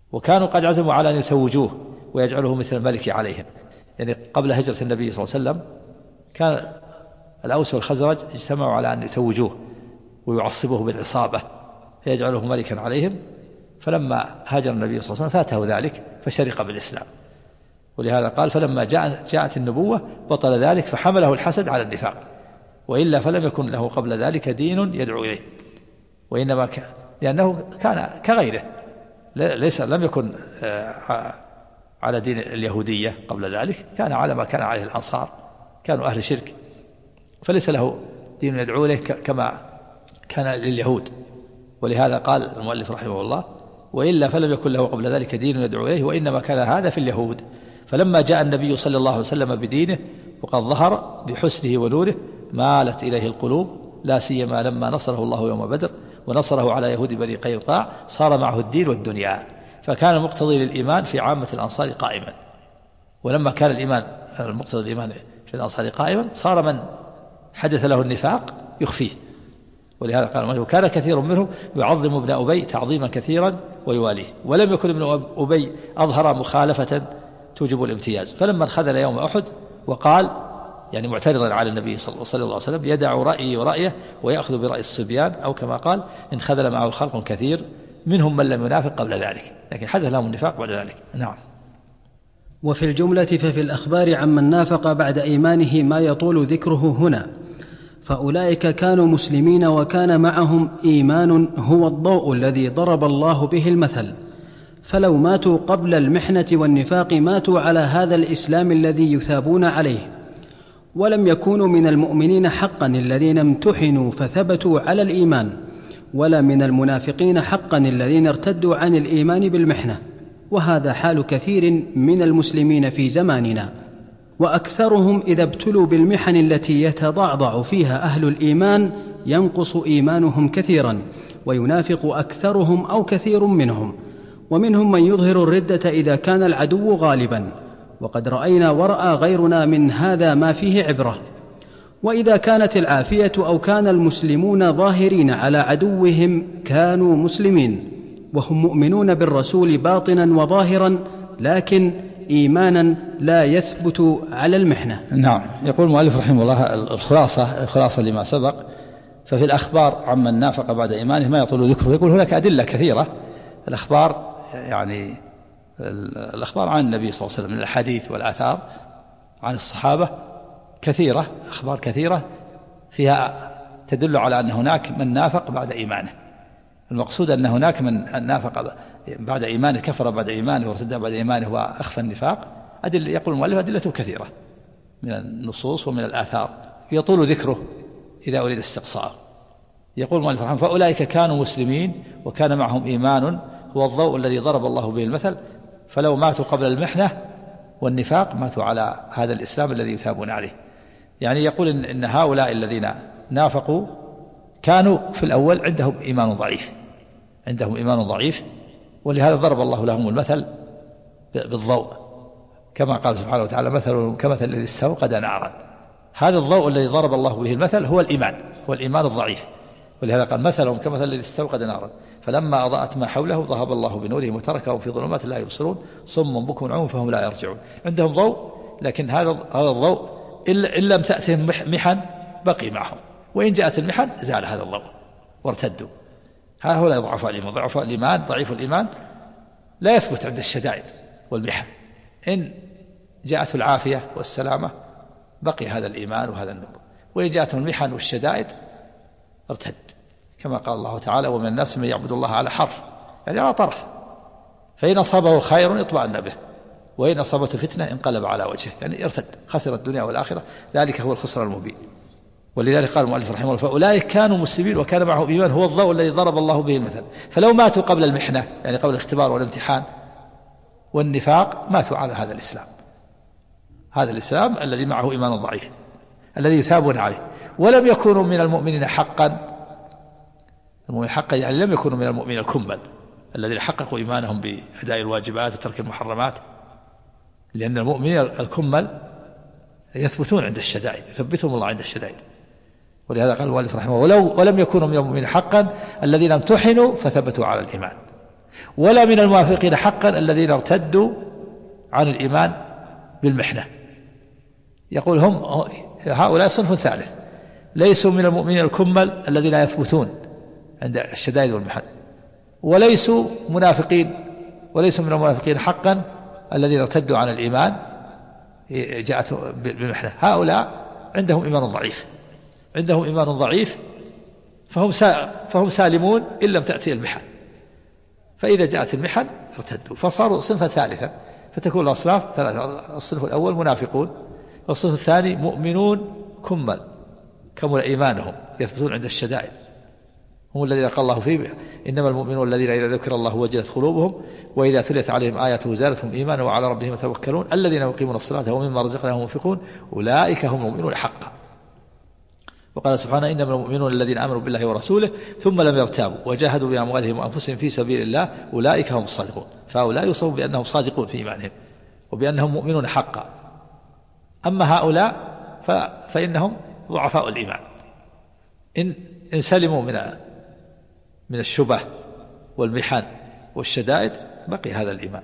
وكانوا قد عزموا على أن يتوجوه ويجعله مثل الملك عليهم. يعني قبل هجرة النبي صلى الله عليه وسلم كان الأوس والخزرج اجتمعوا على أن يتوجوه ويعصبوه بالعصابة فيجعله ملكا عليهم، فلما هاجر النبي صلى الله عليه وسلم فاته ذلك فشرق بالإسلام. ولهذا قال فلما جاءت النبوة بطل ذلك فحمله الحسد على النفاق، وإلا فلم يكن له قبل ذلك دين يدعو إليه، وإنما لأنه كان كغيره، لم يكن على دين اليهودية قبل ذلك، كان على ما كان عليه الأنصار، كانوا أهل شرك، فليس له دين يدعو إليه كما كان لليهود. ولهذا قال المؤلف رحمه الله وإلا فلم يكن له قبل ذلك دين يدعو إليه، وإنما كان هذا في اليهود. فلما جاء النبي صلى الله عليه وسلم بدينه وقد ظهر بحسنه ونوره مالت إليه القلوب، لا سيما لما نصره الله يوم بدر ونصره على يهود بني قينقاع، صار معه الدين والدنيا، فكان مقتضي للإيمان في عامة الأنصار قائما. ولما كان الإيمان المقتضي الإيمان في الأنصار قائما صار من حدث له النفاق يخفيه. ولهذا قال وكان كثير منهم يعظم ابن أبي تعظيما كثيرا ويواليه، ولم يكن ابن أبي أظهر مخالفة توجب الامتياز. فلما انخذل يوم أحد وقال يعني معترضا على النبي صلى الله عليه وسلم يدع رأيي ورأيه ويأخذ برأي الصبيان، أو كما قال انخذل معه خلق كثير منهم من لم ينافق قبل ذلك، لكن حدث لهم النفاق بعد ذلك. نعم. وفي الجملة ففي الأخبار عمن نافق بعد إيمانه ما يطول ذكره هنا، فأولئك كانوا مسلمين وكان معهم إيمان هو الضوء الذي ضرب الله به المثل، فلو ماتوا قبل المحنة والنفاق ماتوا على هذا الإسلام الذي يثابون عليه، ولم يكونوا من المؤمنين حقا الذين امتحنوا فثبتوا على الإيمان، ولا من المنافقين حقا الذين ارتدوا عن الإيمان بالمحنة. وهذا حال كثير من المسلمين في زماننا، وأكثرهم إذا ابتلوا بالمحن التي يتضعضع فيها أهل الإيمان ينقص إيمانهم كثيرا، وينافق أكثرهم أو كثير منهم، ومنهم من يظهر الردة إذا كان العدو غالبا، وقد رأينا ورأى غيرنا من هذا ما فيه عبرة. وإذا كانت العافية أو كان المسلمون ظاهرين على عدوهم كانوا مسلمين وهم مؤمنون بالرسول باطنا وظاهرا، لكن إيمانا لا يثبت على المحنة. نعم. يقول المؤلف رحمه الله الخلاصة لما سبق، ففي الأخبار عمن نافق بعد إيمانه ما يطول ذكره. يقول هناك أدلة كثيرة، الأخبار يعني الأخبار عن النبي صلى الله عليه وسلم من الحديث والآثار عن الصحابة كثيرة، أخبار كثيرة فيها تدل على أن هناك من نافق بعد إيمانه. المقصود أن هناك من نافق بعد إيمانه، كفر بعد إيمانه وارتد بعد إيمانه وأخفى النفاق. يقول المؤلف أدلة كثيرة من النصوص ومن الآثار يطول ذكره إذا أريد استقصاء. يقول المؤلف رحمه فأولئك كانوا مسلمين وكان معهم إيمان هو الضوء الذي ضرب الله به المثل، فلو ماتوا قبل المحنة والنفاق ماتوا على هذا الإسلام الذي يثابون عليه. يعني يقول إن هؤلاء الذين نافقوا كانوا في الأول عندهم إيمان ضعيف، ولهذا ضرب الله لهم المثل بالضوء، كما قال سبحانه وتعالى مثل كمثل الذي استوقد نارا. هذا الضوء الذي ضرب الله به المثل هو الإيمان الضعيف، ولهذا قال مثلهم كمثل الذي استوقد نارا فلما أضاءت ما حوله ذهب الله بنورهم وتركهم في ظلمات لا يبصرون صم بكم عمي فهم لا يرجعون. عندهم ضوء، لكن هذا الضوء إن لم تأتهم محن بقي معهم، وإن جاءت المحن زال هذا الضوء وارتدوا. هؤلاء ضعفاء الإيمان ضعيف الإيمان لا يثبت عند الشدائد والمحن. إن جاءت العافية والسلامة بقي هذا الإيمان وهذا النور، وإن جاءتهم المحن والشدائد ارتد، كما قال الله تعالى ومن الناس من يعبد الله على حرف، يعني على طرف، فإن أصابه خير اطمأن به وإن أصابته فتنة انقلب على وجهه، يعني ارتد، خسر الدنيا والآخرة، ذلك هو الخسران المبين. ولذلك قال المؤلف رحمه الله فأولئك كانوا مسلمين وكان معهم إيمان هو الضوء الذي ضرب الله به المثل، فلو ماتوا قبل المحنة يعني قبل الاختبار والامتحان والنفاق ماتوا على هذا الإسلام الذي معه إيمان ضعيف الذي يثابون عليه، ولم يكونوا من المؤمنين حقا. المؤمن حقا يعني لم يكونوا من المؤمنين الكمل الذين حققوا إيمانهم بأداء الواجبات وترك المحرمات، لأن المؤمنين الكمل يثبتون عند الشدائد، يثبتهم الله عند الشدائد. ولهذا قال المؤلف رحمه ولم يكونوا من المؤمنين حقا الذين امتحنوا فثبتوا على الإيمان. ولا من المنافقين حقا الذين ارتدوا عن الإيمان بالمحنة. يقول هؤلاء صنف ثالث، ليسوا من المؤمنين الكمل الذين يثبتون عند الشدائد والمحن، وليسوا من المنافقين حقا الذين ارتدوا عن الإيمان جاءت بالمحنة. هؤلاء عندهم إيمان ضعيف فهم سالمون إن لم تأتي المحن، فإذا جاءت المحن ارتدوا فصاروا صنفا ثالثا، فتكون الأصناف ثلاثة. الصنف الأول منافقون، والصنف الثاني مؤمنون كمل إيمانهم يثبتون عند الشدائد، هم الذين قال الله فيه إنما المؤمنون الذين إذا ذكر الله وجلت قلوبهم وإذا تليت عليهم آياته زادتهم إيمانا وعلى ربهم يتوكلون الذين يقيمون الصلاة ومما رزقناهم ينفقون أولئك هم المؤمنون حقا. وقال سبحانه إنما المؤمنون الذين آمنوا بالله ورسوله ثم لم يرتابوا وجاهدوا بأموالهم وأنفسهم في سبيل الله أولئك هم الصادقون. فهؤلاء يوصفون بأنهم صادقون في إيمانهم وبأنهم مؤمنون حقا. أما هؤلاء فإنهم ضعفاء الإيمان، إن سلموا من الشبه والمحن والشدائد بقي هذا الإيمان،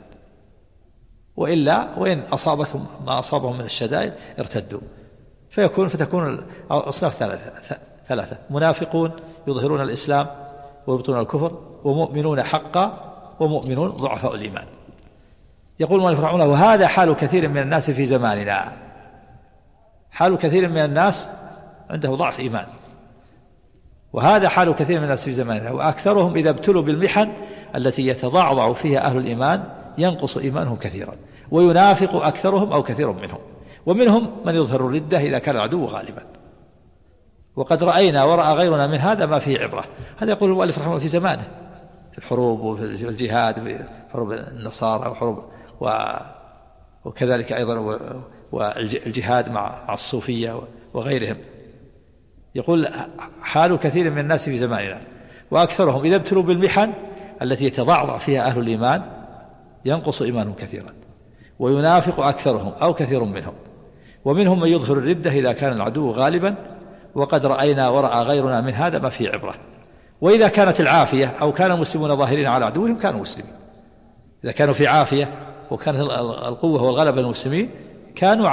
وإن أصابتهم ما أصابهم من الشدائد ارتدوا، فتكون الأصناف ثلاثة: منافقون يظهرون الإسلام ويبطنون الكفر، ومؤمنون حقا، ومؤمنون ضعفاء الإيمان. يقول المؤلف رحمه الله: وهذا حال كثير من الناس في زماننا. حال كثير من الناس عنده ضعف إيمان، وهذا حال كثير من الناس في زماننا، وأكثرهم إذا ابتلوا بالمحن التي يتضعضع فيها أهل الإيمان ينقص إيمانهم كثيرا، وينافق أكثرهم أو كثير منهم، ومنهم من يظهر الردة إذا كان العدو غالبا. وقد رأينا ورأى غيرنا من هذا ما فيه عبرة. هذا يقول المؤلف رحمه الله في زمانه، في الحروب وفي الجهاد، في حروب النصارى وكذلك أيضا والجهاد مع الصوفية وغيرهم. يقول حال كثير من الناس في زماننا، وأكثرهم إذا ابتلوا بالمحن التي يتضعضع فيها أهل الإيمان ينقص إيمانهم كثيرا، وينافق أكثرهم أو كثير منهم، ومنهم من يظهر الردة إذا كان العدو غالبا. وقد رأينا ورأى غيرنا من هذا ما فيه عبرة. وإذا كانت العافية أو كان المسلمون ظاهرين على عدوهم كانوا مسلمين. إذا كانوا في عافية وكانت القوة والغلبة للمسلمين كانوا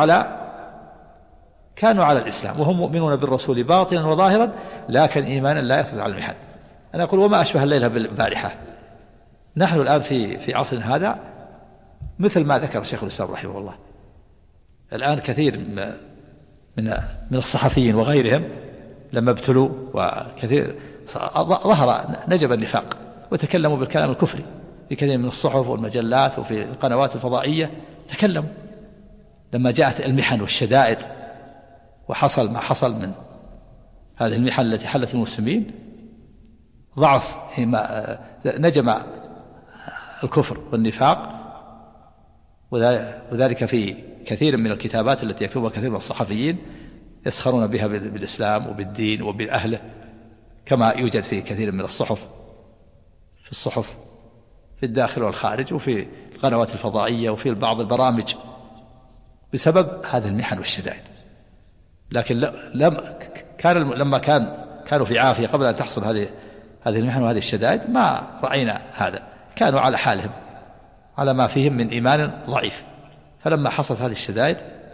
على الإسلام، وهم مؤمنون بالرسول باطنا وظاهرا، لكن إيمانا لا يثبت على المحن. أنا أقول وما أشبه الليلة بالبارحة. نحن الآن في عصر هذا مثل ما ذكر شيخ الإسلام رحمه الله، الآن كثير من الصحفيين وغيرهم لما ابتلوا وكثير ظهر نجب النفاق وتكلموا بالكلام الكفري في كثير من الصحف والمجلات وفي القنوات الفضائية. تكلموا لما جاءت المحن والشدائد وحصل ما حصل من هذه المحن التي حلت المسلمين، ضعف نجم الكفر والنفاق، وذلك في كثير من الكتابات التي يكتبها كثير من الصحفيين يسخرون بها بالإسلام وبالدين وبأهله، كما يوجد في كثير من الصحف في الداخل والخارج وفي القنوات الفضائية وفي بعض البرامج، بسبب هذه المحن والشدائد. لكن لما كانوا في عافية قبل أن تحصل هذه المحن وهذه الشدائد ما رأينا هذا، كانوا على حالهم على ما فيهم من إيمان ضعيف. فلما حصلت هذه الشدائد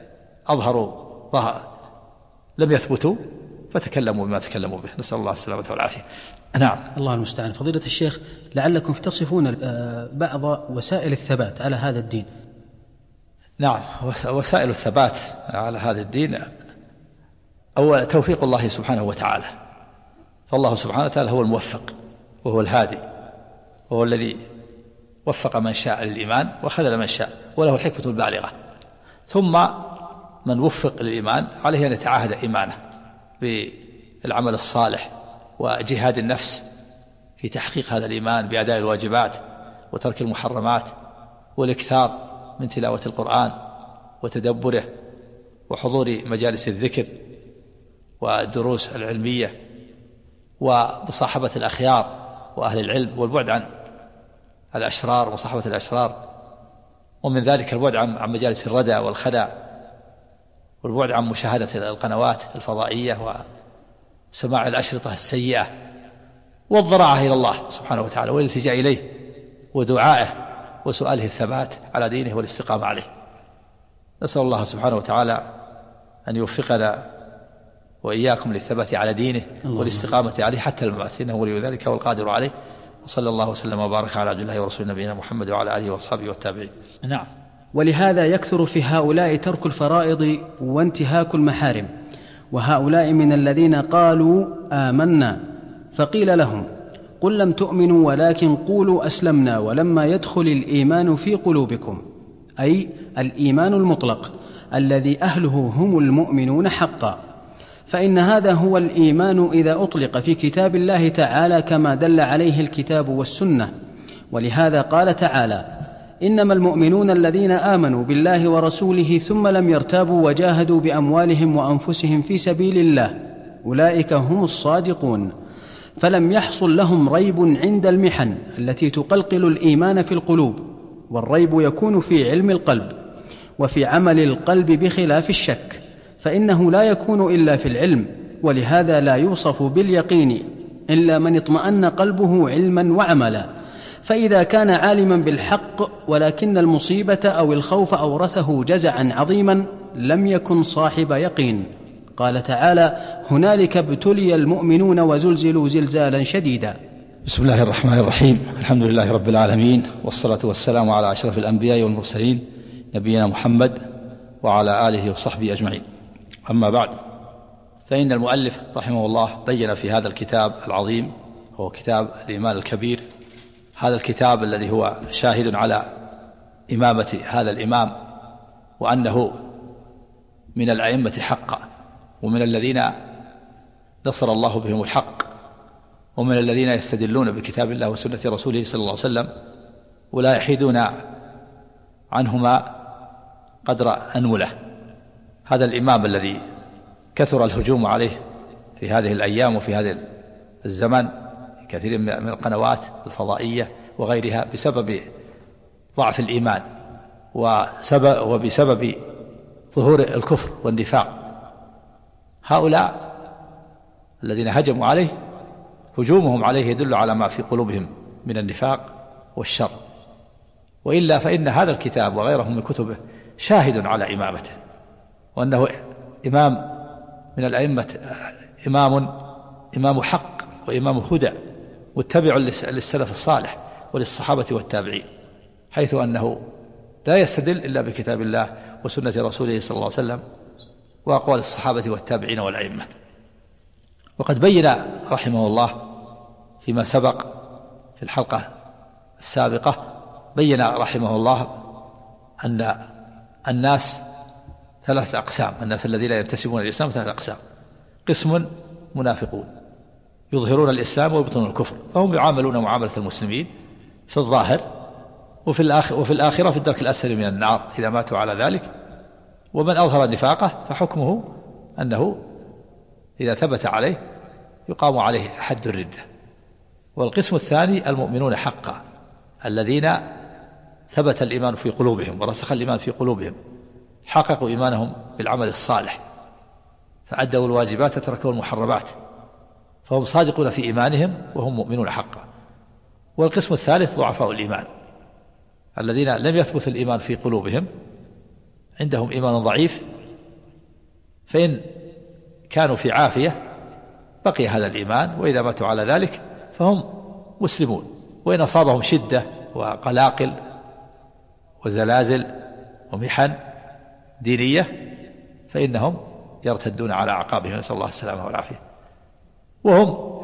لم يثبتوا فتكلموا بما تكلموا به، نسأل الله السلامة والعافية. نعم. الله المستعان. فضيلة الشيخ، لعلكم تصفون بعض وسائل الثبات على هذا الدين. نعم، وسائل الثبات على هذا الدين أول توفيق الله سبحانه وتعالى، فالله سبحانه وتعالى هو الموفق وهو الهادي، وهو الذي وفق من شاء للإيمان وخذل من شاء، وله الحكمة البالغة. ثم من وفق للإيمان عليه أن يتعاهد إيمانه بالعمل الصالح وجهاد النفس في تحقيق هذا الإيمان بأداء الواجبات وترك المحرمات، والإكثار من تلاوة القرآن وتدبره وحضور مجالس الذكر والدروس العلمية ومصاحبة الأخيار وأهل العلم، والبعد عن الأشرار ومصاحبة الأشرار، ومن ذلك البعد عن مجالس الردى والخدع، والبعد عن مشاهدة القنوات الفضائية وسماع الأشرطة السيئة، والضراعة إلى الله سبحانه وتعالى والالتجاء إليه ودعائه وسؤاله الثبات على دينه والاستقامة عليه. نسأل الله سبحانه وتعالى أن يوفقنا وإياكم للثبات على دينه والاستقامة عليه حتى الممات، إنه ولي ذلك والقادر عليه. وصلى الله وسلم وبارك على عبد الله ورسول نبينا محمد وعلى آله وأصحابه والتابعين. نعم. ولهذا يكثر في هؤلاء ترك الفرائض وانتهاك المحارم، وهؤلاء من الذين قالوا آمنا فقيل لهم قل لم تؤمنوا ولكن قولوا أسلمنا ولما يدخل الإيمان في قلوبكم، أي الإيمان المطلق الذي أهله هم المؤمنون حقا، فإن هذا هو الإيمان إذا أطلق في كتاب الله تعالى كما دل عليه الكتاب والسنة. ولهذا قال تعالى إنما المؤمنون الذين آمنوا بالله ورسوله ثم لم يرتابوا وجاهدوا بأموالهم وأنفسهم في سبيل الله أولئك هم الصادقون، فلم يحصل لهم ريب عند المحن التي تقلقل الإيمان في القلوب، والريب يكون في علم القلب وفي عمل القلب بخلاف الشك، فإنه لا يكون إلا في العلم، ولهذا لا يوصف باليقين إلا من اطمأن قلبه علما وعملا. فإذا كان عالما بالحق ولكن المصيبة أو الخوف أورثه جزعا عظيما لم يكن صاحب يقين. قال تعالى هنالك ابتلي المؤمنون وزلزلوا زلزالا شديدا. بسم الله الرحمن الرحيم. الحمد لله رب العالمين، والصلاة والسلام على أشرف الأنبياء والمرسلين نبينا محمد وعلى آله وصحبه أجمعين. أما بعد، فإن المؤلف رحمه الله بين في هذا الكتاب العظيم، هو كتاب الإيمان الكبير، هذا الكتاب الذي هو شاهد على إمامة هذا الإمام وأنه من الأئمة حقا، ومن الذين نصر الله بهم الحق، ومن الذين يستدلون بكتاب الله وسنة رسوله صلى الله عليه وسلم ولا يحيدون عنهما قدر أنملة. هذا الإمام الذي كثر الهجوم عليه في هذه الأيام وفي هذا الزمن كثير من القنوات الفضائية وغيرها بسبب ضعف الإيمان وبسبب ظهور الكفر والنفاق. هؤلاء الذين هجموا عليه هجومهم عليه يدل على ما في قلوبهم من النفاق والشر، وإلا فإن هذا الكتاب وغيره من كتبه شاهد على إمامته، وأنه إمام من الأئمة، إمام حق وإمام هدى متبع للسلف الصالح وللصحابة والتابعين، حيث أنه لا يستدل إلا بكتاب الله وسنة رسوله صلى الله عليه وسلم وأقوال الصحابة والتابعين والأئمة. وقد بين رحمه الله فيما سبق في الحلقة السابقة، بين رحمه الله أن الناس ثلاثة أقسام، الناس الذين ينتسبون الإسلام ثلاثة أقسام: قسم منافقون يظهرون الإسلام ويبطنون الكفر، فهم يعاملون معاملة المسلمين في الظاهر، وفي الآخرة في الدرك الأسفل من النار إذا ماتوا على ذلك. ومن أظهر نفاقه فحكمه أنه إذا ثبت عليه يقام عليه حد الردة. والقسم الثاني المؤمنون حقا، الذين ثبت الإيمان في قلوبهم ورسخ الإيمان في قلوبهم، حققوا إيمانهم بالعمل الصالح فأدوا الواجبات وتركوا المحرمات، فهم صادقون في إيمانهم وهم مؤمنون حقا. والقسم الثالث ضعفاء الإيمان، الذين لم يثبت الإيمان في قلوبهم، عندهم إيمان ضعيف، فإن كانوا في عافية بقي هذا الإيمان، وإذا ماتوا على ذلك فهم مسلمون، وإن أصابهم شدة وقلاقل وزلازل ومحن دينية فإنهم يرتدون على أعقابهم، نسأل الله السلامة والعافية. وهم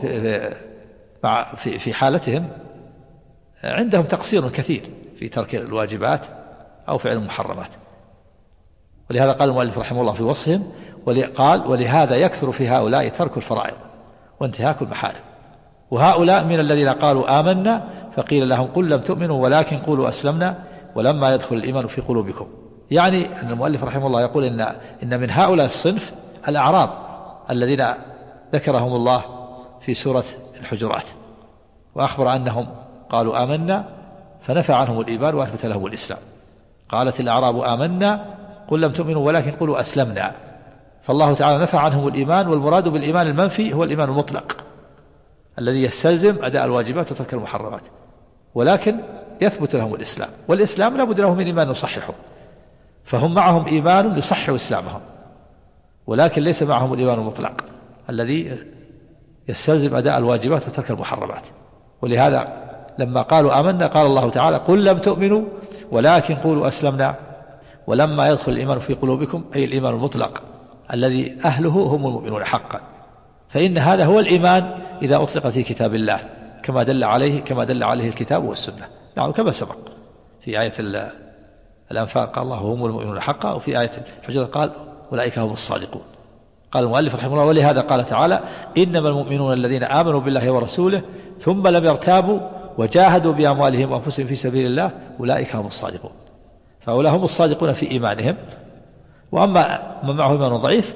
في حالتهم عندهم تقصير كثير في ترك الواجبات أو فعل المحرمات. ولهذا قال المؤلف رحمه الله في وصفهم، قال ولهذا يكثر في هؤلاء ترك الفرائض وانتهاك المحارم. وهؤلاء من الذين قالوا آمنا فقيل لهم قل لم تؤمنوا ولكن قولوا أسلمنا ولما يدخل الإيمان في قلوبكم. يعني أن المؤلف رحمه الله يقول إن من هؤلاء الصنف الأعراب الذين ذكرهم الله في سورة الحجرات، وأخبر أنهم قالوا آمنا فنفى عنهم الإيمان وأثبت لهم الإسلام. قالت الأعراب آمنا قل لم تؤمنوا ولكن قولوا أسلمنا، فالله تعالى نفى عنهم الإيمان، والمراد بالإيمان المنفي هو الإيمان المطلق الذي يستلزم أداء الواجبات وترك المحرمات. ولكن يثبت لهم الإسلام، والإسلام لا بد له من إيمان يصححه، فهم معهم إيمان يصحح إسلامهم، ولكن ليس معهم الإيمان المطلق الذي يستلزم أداء الواجبات وترك المحرمات. ولهذا لما قالوا آمنا قال الله تعالى قل لم تؤمنوا ولكن قولوا أسلمنا ولما يدخل الإيمان في قلوبكم، أي الإيمان المطلق الذي أهله هم المؤمنون حقا. فإن هذا هو الإيمان إذا أطلق في كتاب الله كما دل عليه الكتاب والسنة. نعم، كما سبق في آية الأنفال قال الله هم المؤمنون حقا، وفي آية الحجرات قال أولئك هم الصادقون. قال المؤلف رحمه الله ولهذا قال تعالى إنما المؤمنون الذين آمنوا بالله ورسوله ثم لم يرتابوا وجاهدوا بأموالهم وأنفسهم في سبيل الله أولئك هم الصادقون. فأولئك هم الصادقون في إيمانهم. وأما من معه إيمان ضعيف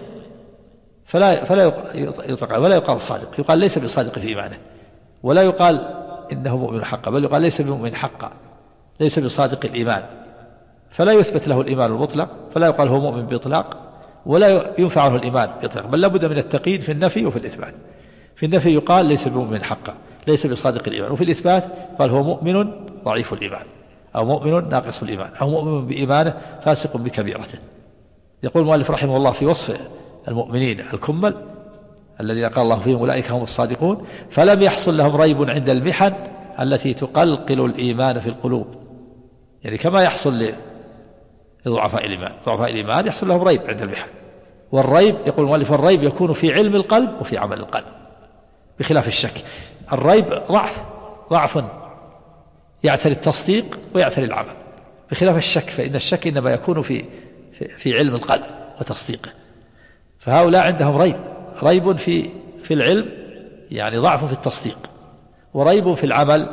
فلا يطلق ولا يقال صادق، يقال ليس بصادق في إيمانه، ولا يقال إنه مؤمن حقا، بل يقال ليس بمؤمن حقا، ليس بصادق الإيمان، فلا يثبت له الإيمان المطلق، فلا يقال هو مؤمن بإطلاق، ولا ينفع له الإيمان إطلاق، بل لابد من التقييد في النفي وفي الإثبات. في النفي يقال ليس بمؤمن حقا، ليس بصادق الإيمان، وفي الإثبات قال هو مؤمن ضعيف الإيمان، أو مؤمن ناقص الإيمان، أو مؤمن بإيمانه فاسق بكبيرته. يقول المؤلف رحمه الله في وصف المؤمنين الكمل الذين قال الله فيهم أولئك هم الصادقون فلم يحصل لهم ريب عند المحن التي تقلقل الإيمان في القلوب، يعني كما يحصل لضعفاء الإيمان، ضعفاء الإيمان يحصل لهم ريب عند المحن. والريب يقول المؤلف الريب يكون في علم القلب وفي عمل القلب بخلاف الشك. الريب ضعف يعتري التصديق ويعتري العمل، بخلاف الشك فإن الشك إنما يكون في علم القلب وتصديقه. فهؤلاء عندهم ريب في العلم، يعني ضعف في التصديق، وريب في العمل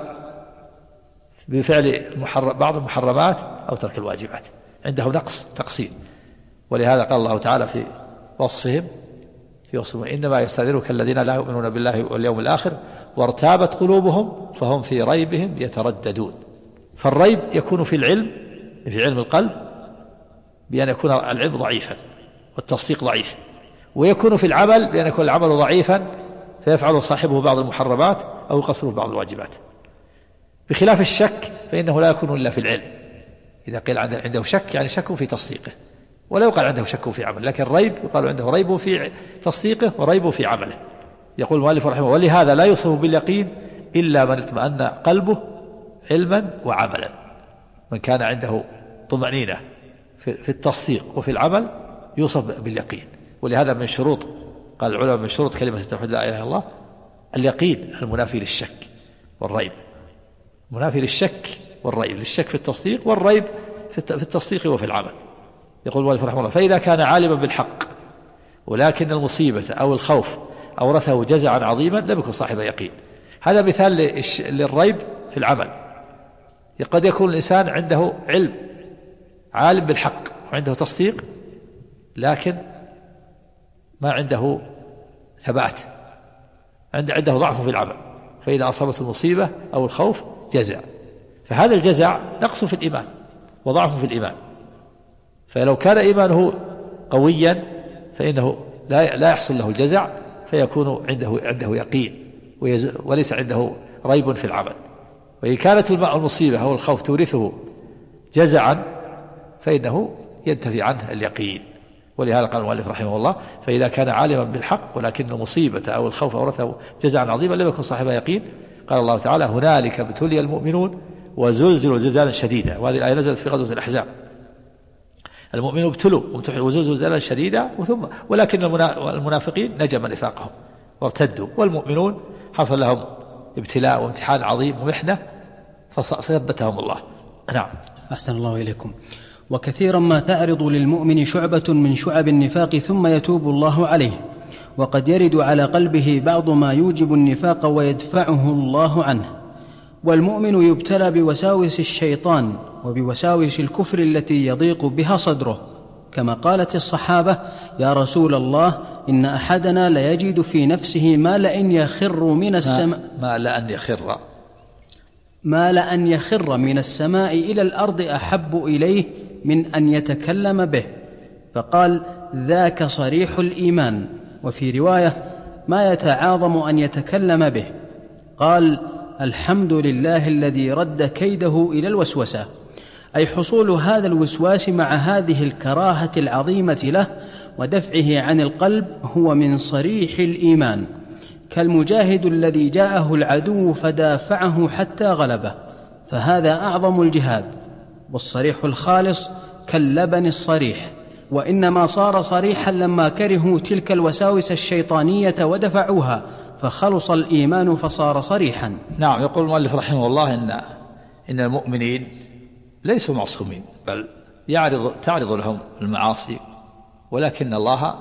بفعل بعض المحرمات أو ترك الواجبات، عندهم تقصير. ولهذا قال الله تعالى في وصفهم إنما يستأذنك الذين لا يؤمنون بالله واليوم الآخر وارتابت قلوبهم فهم في ريبهم يترددون. فالريب يكون في علم القلب بأن يكون العلم ضعيفا والتصديق ضعيف، ويكون في العمل بأن يكون العمل ضعيفا فيفعل صاحبه بعض المحرمات أو يقصره بعض الواجبات. بخلاف الشك فإنه لا يكون إلا في العلم، إذا قيل عنده شك يعني شك في تصديقه، ولا يقال عنده شك في عمل، لكن الريب يقال عنده ريب في تصديقه وريب في عمله. يقول المؤلف رحمه الله ولهذا لا يوصف باليقين إلا من اطمأن قلبه علما وعملا. من كان عنده طمأنينة في التصديق وفي العمل يوصف باليقين. ولهذا من شروط قال العلماء من شروط كلمة التوحيد لا إله إلا الله اليقين المنافي للشك والريب، منافي للشك والريب، للشك في التصديق والريب في التصديق وفي العمل. يقول المؤلف رحمه الله فإذا كان عالما بالحق ولكن المصيبة أو الخوف أورثه جزعا عظيما لم يكن صاحب يقين. هذا مثال للريب في العمل. قد يكون الإنسان عنده علم عالم بالحق وعنده تصديق لكن ما عنده ثبات، عنده ضعف في العمل، فإذا أصابته المصيبة أو الخوف جزع، فهذا الجزع نقص في الإيمان وضعف في الإيمان. فلو كان إيمانه قويا فإنه لا يحصل له الجزع، فيكون عنده يقين وليس عنده ريب في العمل. وإن كانت المصيبة أو الخوف تورثه جزعا فإنه ينتفي عنه اليقين. ولهذا قال المؤلف رحمه الله فإذا كان عالما بالحق ولكن المصيبة أو الخوف أورثه جزعا عظيما لم يكن صاحب يقين. قال الله تعالى هنالك ابتلي المؤمنون وزلزلوا زلزالا شديدا، وهذه الآية نزلت في غزوة الأحزاب. المؤمنون ابتلوا وزلزلوا زلزالا شديدا ولكن المنافقين نجم نفاقهم وارتدوا، والمؤمنون حصل لهم ابتلاء وامتحان عظيم ومحنة فثبتهم الله. نعم. أحسن الله إليكم. وكثيرا ما تعرض للمؤمن شعبة من شعب النفاق ثم يتوب الله عليه، وقد يرد على قلبه بعض ما يوجب النفاق ويدفعه الله عنه. والمؤمن يبتلى بوساوس الشيطان وبوساوس الكفر التي يضيق بها صدره، كما قالت الصحابة يا رسول الله إن أحدنا ليجد في نفسه ما لأن يخر من السماء ما لأن يخر من السماء إلى الأرض أحب إليه من أن يتكلم به، فقال ذاك صريح الإيمان. وفي رواية ما يتعاظم أن يتكلم به. قال الحمد لله الذي رد كيده إلى الوسوسة، أي حصول هذا الوسواس مع هذه الكراهة العظيمة له ودفعه عن القلب هو من صريح الإيمان، كالمجاهد الذي جاءه العدو فدافعه حتى غلبه، فهذا أعظم الجهاد. والصريح الخالص كاللبن الصريح، وإنما صار صريحا لما كرهوا تلك الوساوس الشيطانية ودفعوها، فخلص الإيمان فصار صريحا. نعم. يقول المؤلف رحمه الله إن المؤمنين ليسوا معصومين، بل تعرض لهم المعاصي، ولكن الله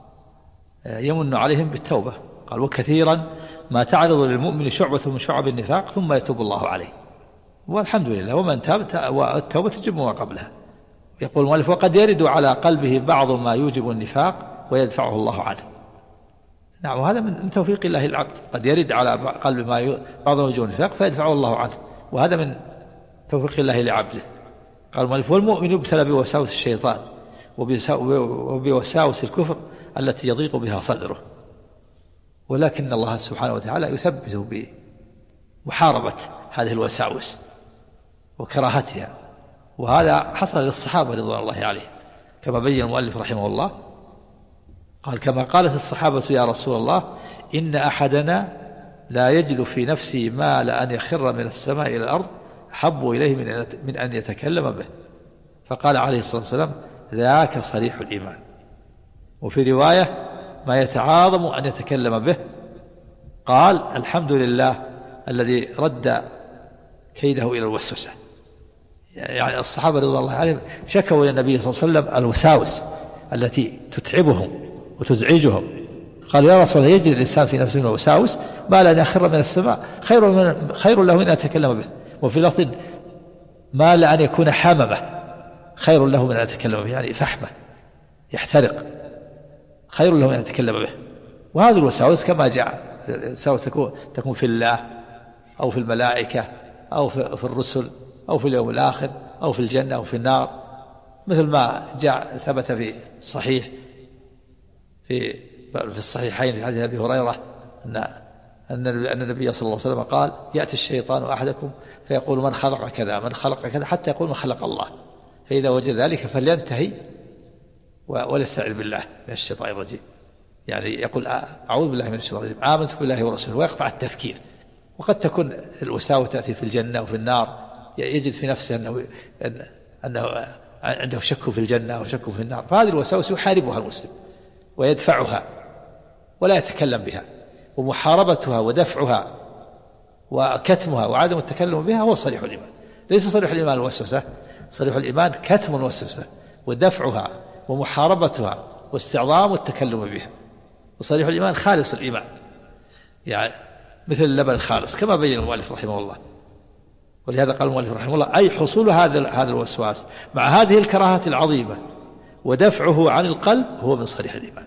يمن عليهم بالتوبة. قال وكثيرا ما تعرض للمؤمن شعبة من شعب النفاق ثم يتوب الله عليه، والحمد لله، ومن تاب والتوبة تجب ما قبلها. يقول المؤلف وقد يرد على قلبه بعض ما يوجب النفاق ويدفعه الله عنه. نعم، وهذا من توفيق الله العبد، قد يرد على قلبه بعض ما يوجب النفاق فيدفعه الله عنه، وهذا من توفيق الله لعبده. قال المؤلف والمؤمن يبتلى بوساوس الشيطان وبوساوس الكفر التي يضيق بها صدره، ولكن الله سبحانه وتعالى يثبته بمحاربة هذه الوساوس وكراهتها، وهذا حصل للصحابة رضوان الله عليهم كما بين المؤلف رحمه الله. قال كما قالت الصحابة يا رسول الله إن أحدنا لا يجد في نفسه ما لأن يخر من السماء إلى الأرض أحب إليه من أن يتكلم به، فقال عليه الصلاة والسلام ذاك صريح الإيمان. وفي رواية ما يتعاظم أن يتكلم به، قال الحمد لله الذي رد كيده إلى الوسوسة. يعني الصحابة رضي الله عليهم شكوا إلى النبي صلى الله عليه وسلم الوساوس التي تتعبهم وتزعجهم، قالوا يا رسول الله يجد الإنسان في نفسه من الوساوس ما لا يخر من السماء خير له من أن يتكلم به، وفي لفظ ما لا أن يكون حممة خير له من أن يتكلم به، يعني فحمة يحترق خير له من أن يتكلم به. وهذه الوساوس كما جاء الوساوس تكون في الله أو في الملائكة أو في الرسل أو في اليوم الآخر أو في الجنة أو في النار، مثل ما جاء ثبت في صحيح في الصحيحين في حديث أبي هريرة أن النبي صلى الله عليه وسلم قال يأتي الشيطان أحدكم فيقول من خلق كذا من خلق كذا حتى يقول من خلق الله، فإذا وجد ذلك فلينتهي وليستعذ بالله من الشيطان الرجيم، يعني يقول أعوذ بالله من الشيطان الرجيم آمنت بالله ورسوله، ويقطع التفكير. وقد تكون الوساوس تأتي في الجنة وفي النار، يجد في نفسه أنه عنده شك في الجنة وشك في النار، فهذه الوساوس يحاربها المسلم ويدفعها ولا يتكلم بها، ومحاربتها ودفعها وكتمها وعدم التكلم بها هو صريح الإيمان. ليس صريح الإيمان الوسوسة، صريح الإيمان كتم الوسوسة ودفعها ومحاربتها واستعظام التكلم بها، وصريح الإيمان خالص الإيمان، يعني مثل اللبن الخالص كما بين المؤلف رحمه الله. ولهذا قال المؤلف رحمه الله أي حصول هذا الوسواس مع هذه الكراهة العظيمة ودفعه عن القلب هو من صريح الإيمان،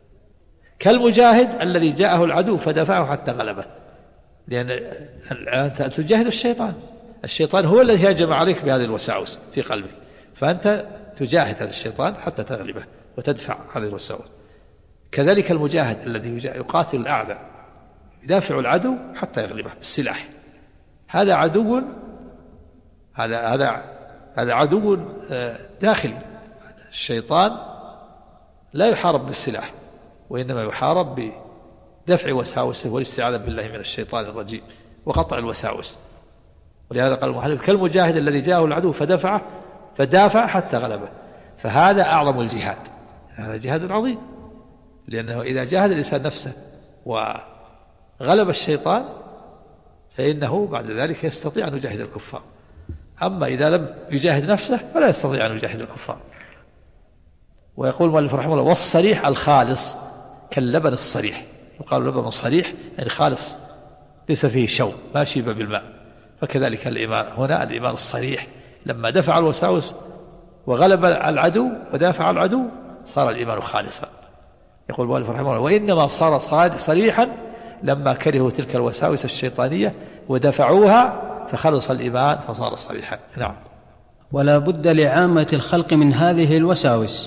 كالمجاهد الذي جاءه العدو فدفعه حتى غلبه، لأن أنت تجاهد الشيطان هو الذي هاجم عليك بهذه الوساوس في قلبك، فأنت تجاهد هذا الشيطان حتى تغلبه وتدفع هذه الوساوس. كذلك المجاهد الذي يقاتل الأعداء يدافع العدو حتى يغلبه بالسلاح، هذا عدو، هذا عدو داخلي. الشيطان لا يحارب بالسلاح، وإنما يحارب بدفع وساوسه والاستعاذة بالله من الشيطان الرجيم وقطع الوساوس. ولهذا قال المحلل كالمجاهد الذي جاءه العدو فدافع حتى غلبه، فهذا أعظم الجهاد، هذا جهاد عظيم، لأنه إذا جاهد الإنسان نفسه وغلب الشيطان فإنه بعد ذلك يستطيع أن يجاهد الكفار، أما إذا لم يجاهد نفسه فلا يستطيع أن يجاهد الكفار. ويقول المؤلف رحمه الله والصريح الخالص كاللبن الصريح، يقال لبن صريح يعني خالص ليس فيه شوب ما شيب بالماء، فكذلك الإيمان هنا الإيمان الصريح لما دفع الوساوس وغلب العدو ودافع العدو صار الإيمان خالصا. يقول المؤلف رحمه الله وإنما صار صريحا لما كرهوا تلك الوساوس الشيطانية ودفعوها فخلص الإيمان فصار صريحا. نعم. ولا بد لعامة الخلق من هذه الوساوس،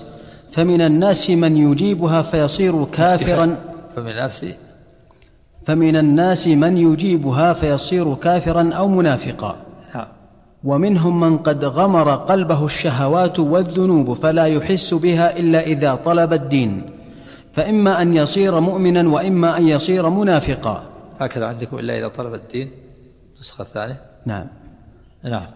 فمن الناس من يجيبها فيصير كافرا أو منافقا، ومنهم من قد غمر قلبه الشهوات والذنوب فلا يحس بها إلا إذا طلب الدين، فإما أن يصير مؤمنا وإما أن يصير منافقا. هكذا عندكم إلا إذا طلب الدين، النسخة الثانية. نعم. نعم.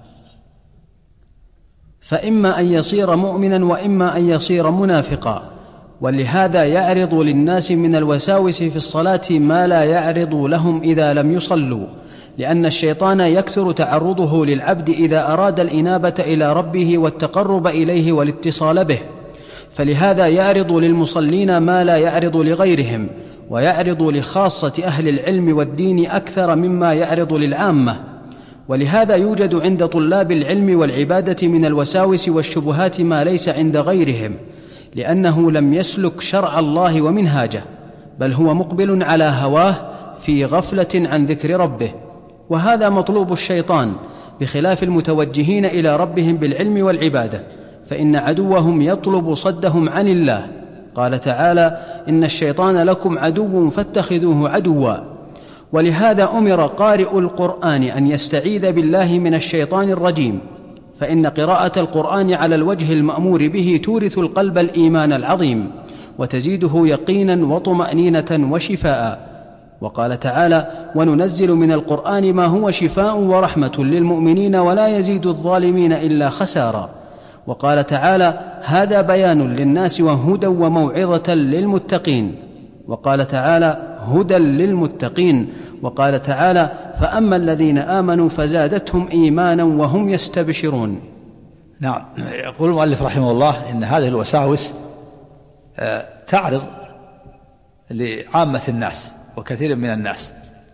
فإما أن يصير مؤمنا وإما أن يصير منافقا. ولهذا يعرض للناس من الوساوس في الصلاة ما لا يعرض لهم إذا لم يصلوا، لأن الشيطان يكثر تعرضه للعبد إذا أراد الإنابة إلى ربه والتقرب إليه والاتصال به، فلهذا يعرض للمصلين ما لا يعرض لغيرهم، ويعرض لخاصة أهل العلم والدين أكثر مما يعرض للعامة. ولهذا يوجد عند طلاب العلم والعبادة من الوساوس والشبهات ما ليس عند غيرهم، لأنه لم يسلك شرع الله ومنهاجه، بل هو مقبل على هواه في غفلة عن ذكر ربه، وهذا مطلوب الشيطان، بخلاف المتوجهين إلى ربهم بالعلم والعبادة، فإن عدوهم يطلب صدهم عن الله. قال تعالى: إن الشيطان لكم عدو فاتخذوه عدوا. ولهذا أمر قارئ القرآن أن يستعيذ بالله من الشيطان الرجيم، فإن قراءة القرآن على الوجه المأمور به تورث القلب الإيمان العظيم، وتزيده يقينا وطمأنينة وشفاء. وقال تعالى: وننزل من القرآن ما هو شفاء ورحمة للمؤمنين ولا يزيد الظالمين إلا خسارا. وقال تعالى: هذا بيان للناس وهدى وموعظة للمتقين. وقال تعالى: هدى للمتقين. وقال تعالى: فأما الذين آمنوا فزادتهم إيمانا وهم يستبشرون. نعم. يقول المؤلف رحمه الله إن هذه الوساوس تعرض لعامة الناس وكثير من الناس،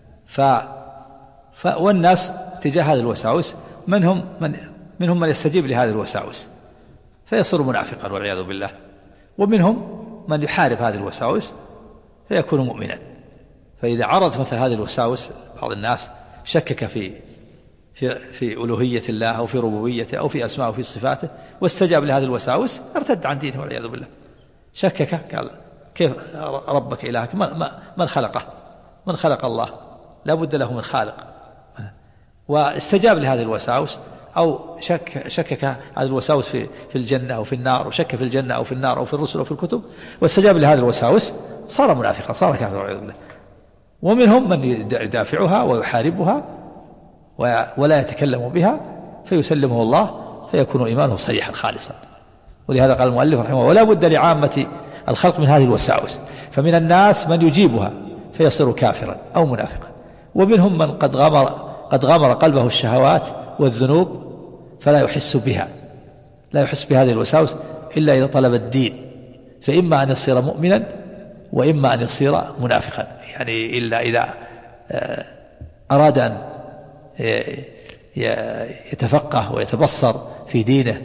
والناس تجاه هذه الوساوس منهم من يستجيب لهذه الوساوس فيصير منافقا والعياذ بالله، ومنهم من يحارب هذه الوساوس فيكون مؤمنا. فإذا عرض مثل هذه الوساوس بعض الناس شكك في ألوهية الله أو في ربوبيته أو في أسماءه وفي صفاته واستجاب لهذه الوساوس ارتد عن دينه والعياذ بالله. شكك، قال: كيف ربك إلهك؟ من خلقه؟ من خلق الله؟ لا بد له من خالق. واستجاب لهذه الوساوس، أو شكك هذه الوساوس في الجنة أو في النار، وشك في الجنة أو في النار أو في الرسل أو في الكتب، واستجاب لهذه الوساوس صار منافقا، صار كافرا والعياذ بالله. ومنهم من يدافعها ويحاربها ولا يتكلم بها فيسلمه الله فيكون إيمانه صريحا خالصا. ولهذا قال المؤلف رحمه الله: ولا بد لعامة الخلق من هذه الوساوس، فمن الناس من يجيبها فيصير كافرا أو منافقا، ومنهم من قد غمر قلبه الشهوات والذنوب فلا يحس بها، لا يحس بهذه الوساوس إلا إذا طلب الدين، فإما أن يصير مؤمنا وإما أن يصير منافقا، يعني إلا إذا أراد أن يتفقه ويتبصر في دينه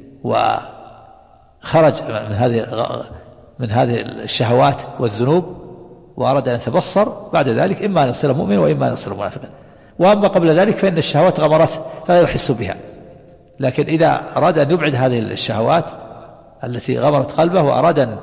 وخرج من هذه الشهوات والذنوب وأراد أن يتبصر، بعد ذلك إما أن يصير مؤمنا وإما أن يصير منافقا. وأما قبل ذلك فإن الشهوات غمرته فلا يحس بها، لكن إذا أراد أن يبعد هذه الشهوات التي غمرت قلبه وأراد أن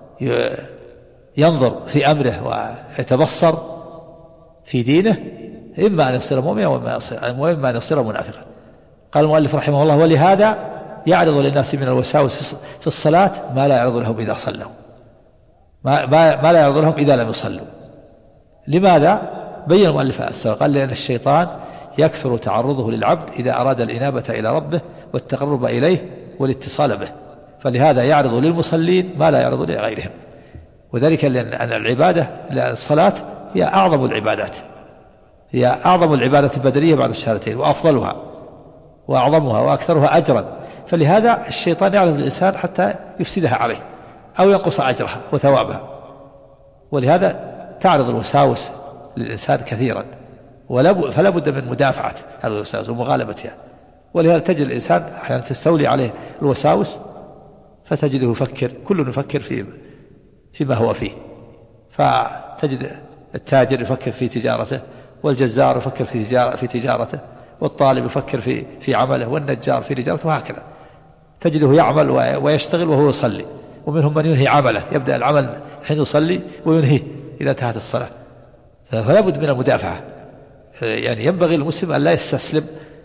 ينظر في أمره ويتبصر في دينه، إما أن يصير مؤمنا وإما أن يصير منافقا. قال المؤلف رحمه الله: ولهذا يعرض للناس من الوساوس في الصلاة ما لا يعرض لهم إذا صلوا، ما لا يعرض لهم إذا لم يصلوا. لماذا؟ بين المؤلف السابق، قال: لأن الشيطان يكثر تعرضه للعبد إذا أراد الإنابة إلى ربه والتقرب إليه والاتصال به، فلهذا يعرض للمصلين ما لا يعرض لغيرهم. وذلك لأن الصلاة هي أعظم العبادات، هي أعظم العبادة البدنية بعد الشهادتين، وأفضلها وأعظمها وأكثرها أجرا، فلهذا الشيطان يعرض للإنسان حتى يفسدها عليه أو ينقص أجرها وثوابها. ولهذا تعرض الوساوس للإنسان كثيرا، فلا بد من مدافعة هذه الوساوس ومغالبتها. ولهذا تجد الإنسان أحيانا تستولي عليه الوساوس فتجده يفكر، كل يفكر فيما هو فيه، فتجد التاجر يفكر في تجارته، والجزار يفكر في تجارته، والطالب يفكر في عمله، والنجار في تجارته، وهكذا تجده يعمل ويشتغل وهو يصلي. ومنهم من ينهي عمله، يبدأ العمل حين يصلي وينهيه إذا انتهت الصلاة، فلا بد من المدافعة. يعني ينبغي المسلم أن لا يستسلم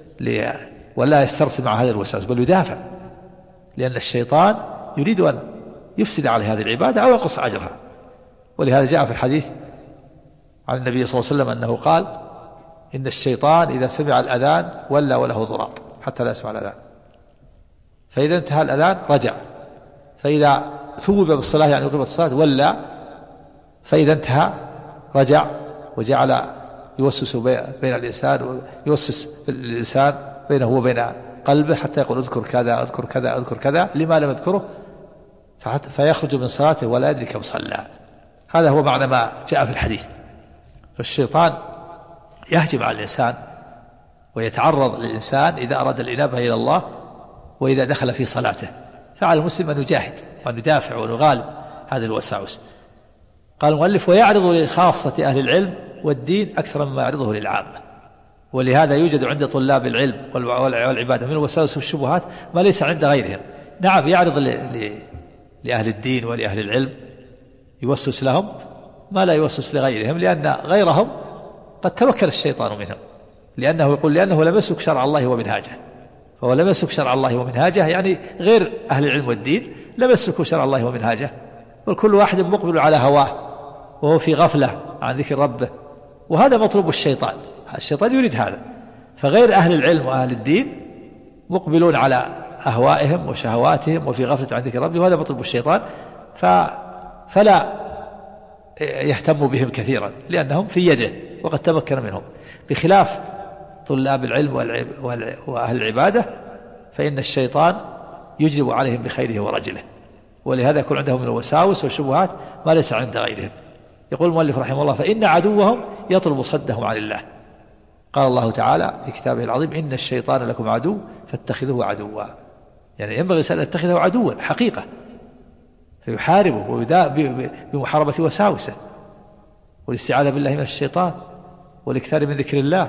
ولا يسترسل مع هذه الوساوس، بل يدافع، لأن الشيطان يريد أن يفسد عليه هذه العبادة أو ينقص أجرها. ولهذا جاء في الحديث عن النبي صلى الله عليه وسلم أنه قال: إن الشيطان إذا سمع الأذان ولى وله ضراط حتى لا يسمع الأذان، فإذا انتهى الأذان رجع، فإذا ثوب بالصلاة يعني أقيمت الصلاة ولى، فإذا انتهى رجع وجعل يوسوس بين الإنسان ويوسوس الإنسان بينه وبين قلبه حتى يقول: اذكر كذا اذكر كذا اذكر كذا، لما لم يذكره، فيخرج من صلاته ولا يدري كم صلى. هذا هو معنى ما جاء في الحديث. فالشيطان يهجم على الإنسان ويتعرض للإنسان إذا أراد الإنابة إلى الله وإذا دخل في صلاته، فعلى المسلم أن يجاهد وأن يدافع وأن يغالب هذه الوساوس. قال المؤلف: ويعرض لخاصة أهل العلم والدين أكثر مما يعرضه للعامة. ولهذا يوجد عند طلاب العلم والعبادة من الوساوس والشبهات ما ليس عند غيرهم. نعم، يعرض لأهل الدين ولأهل العلم، يوسوس لهم ما لا يوسوس لغيرهم، لأن غيرهم قد تمكن الشيطان منهم، لأنه يقول لأنه لم يسلك شرع الله ومنهاجه. فهو لم يسلك شرع الله ومنهاجه، يعني غير أهل العلم والدين لم يسلكوا شرع الله ومنهاجه، وكل واحد مقبل على هواه وهو في غفلة عن ذكر ربه، وهذا مطلوب الشيطان. الشيطان يريد هذا. فغير أهل العلم وأهل الدين مقبلون على أهوائهم وشهواتهم وفي غفلة عن ذكر ربه، وهذا مطلوب الشيطان، فلا يهتم بهم كثيرا لأنهم في يده وقد تمكن منهم، بخلاف طلاب العلم وأهل العبادة فإن الشيطان يجلب عليهم بخيره ورجله، ولهذا يكون عندهم من الوساوس والشبهات ما ليس عند غيرهم. يقول المؤلف رحمه الله: فإن عدوهم يطلب صدهم عن الله. قال الله تعالى في كتابه العظيم: إن الشيطان لكم عدو فاتخذوه عدوا. يعني ينبغي الإنسان أن يتخذه عدوا حقيقة، فيحاربه ويدافع بمحاربة وساوسه والاستعاذة بالله من الشيطان والاكثار من ذكر الله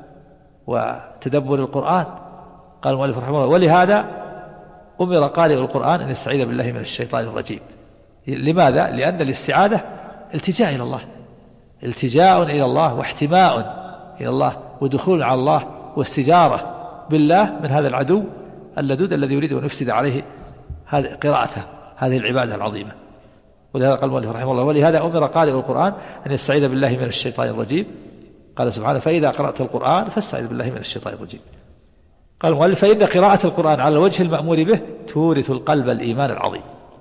وتدبر القرآن. قال المؤلف رحمه الله: ولهذا أمر قارئ القرآن أن يستعيذ بالله من الشيطان الرجيم. لماذا؟ لأن الاستعاذة التجاء إلى الله، التجاء إلى الله واحتماء إلى الله ودخول على الله واستجارة بالله من هذا العدو اللدود الذي يريد أن يفسد عليه قراءته هذه العبادة العظيمة. ولهذا قال المؤلف رحمه الله: ولهذا أمر قارئ القرآن أن يستعيذ بالله من الشيطان الرجيم. قال سبحانه: فإذا قرأت القرآن فاستعذ بالله من الشيطان الرجيم. قال المؤلف: فإن قراءة القرآن على الوجه المأمور به تورث القلب الإيمان العظيم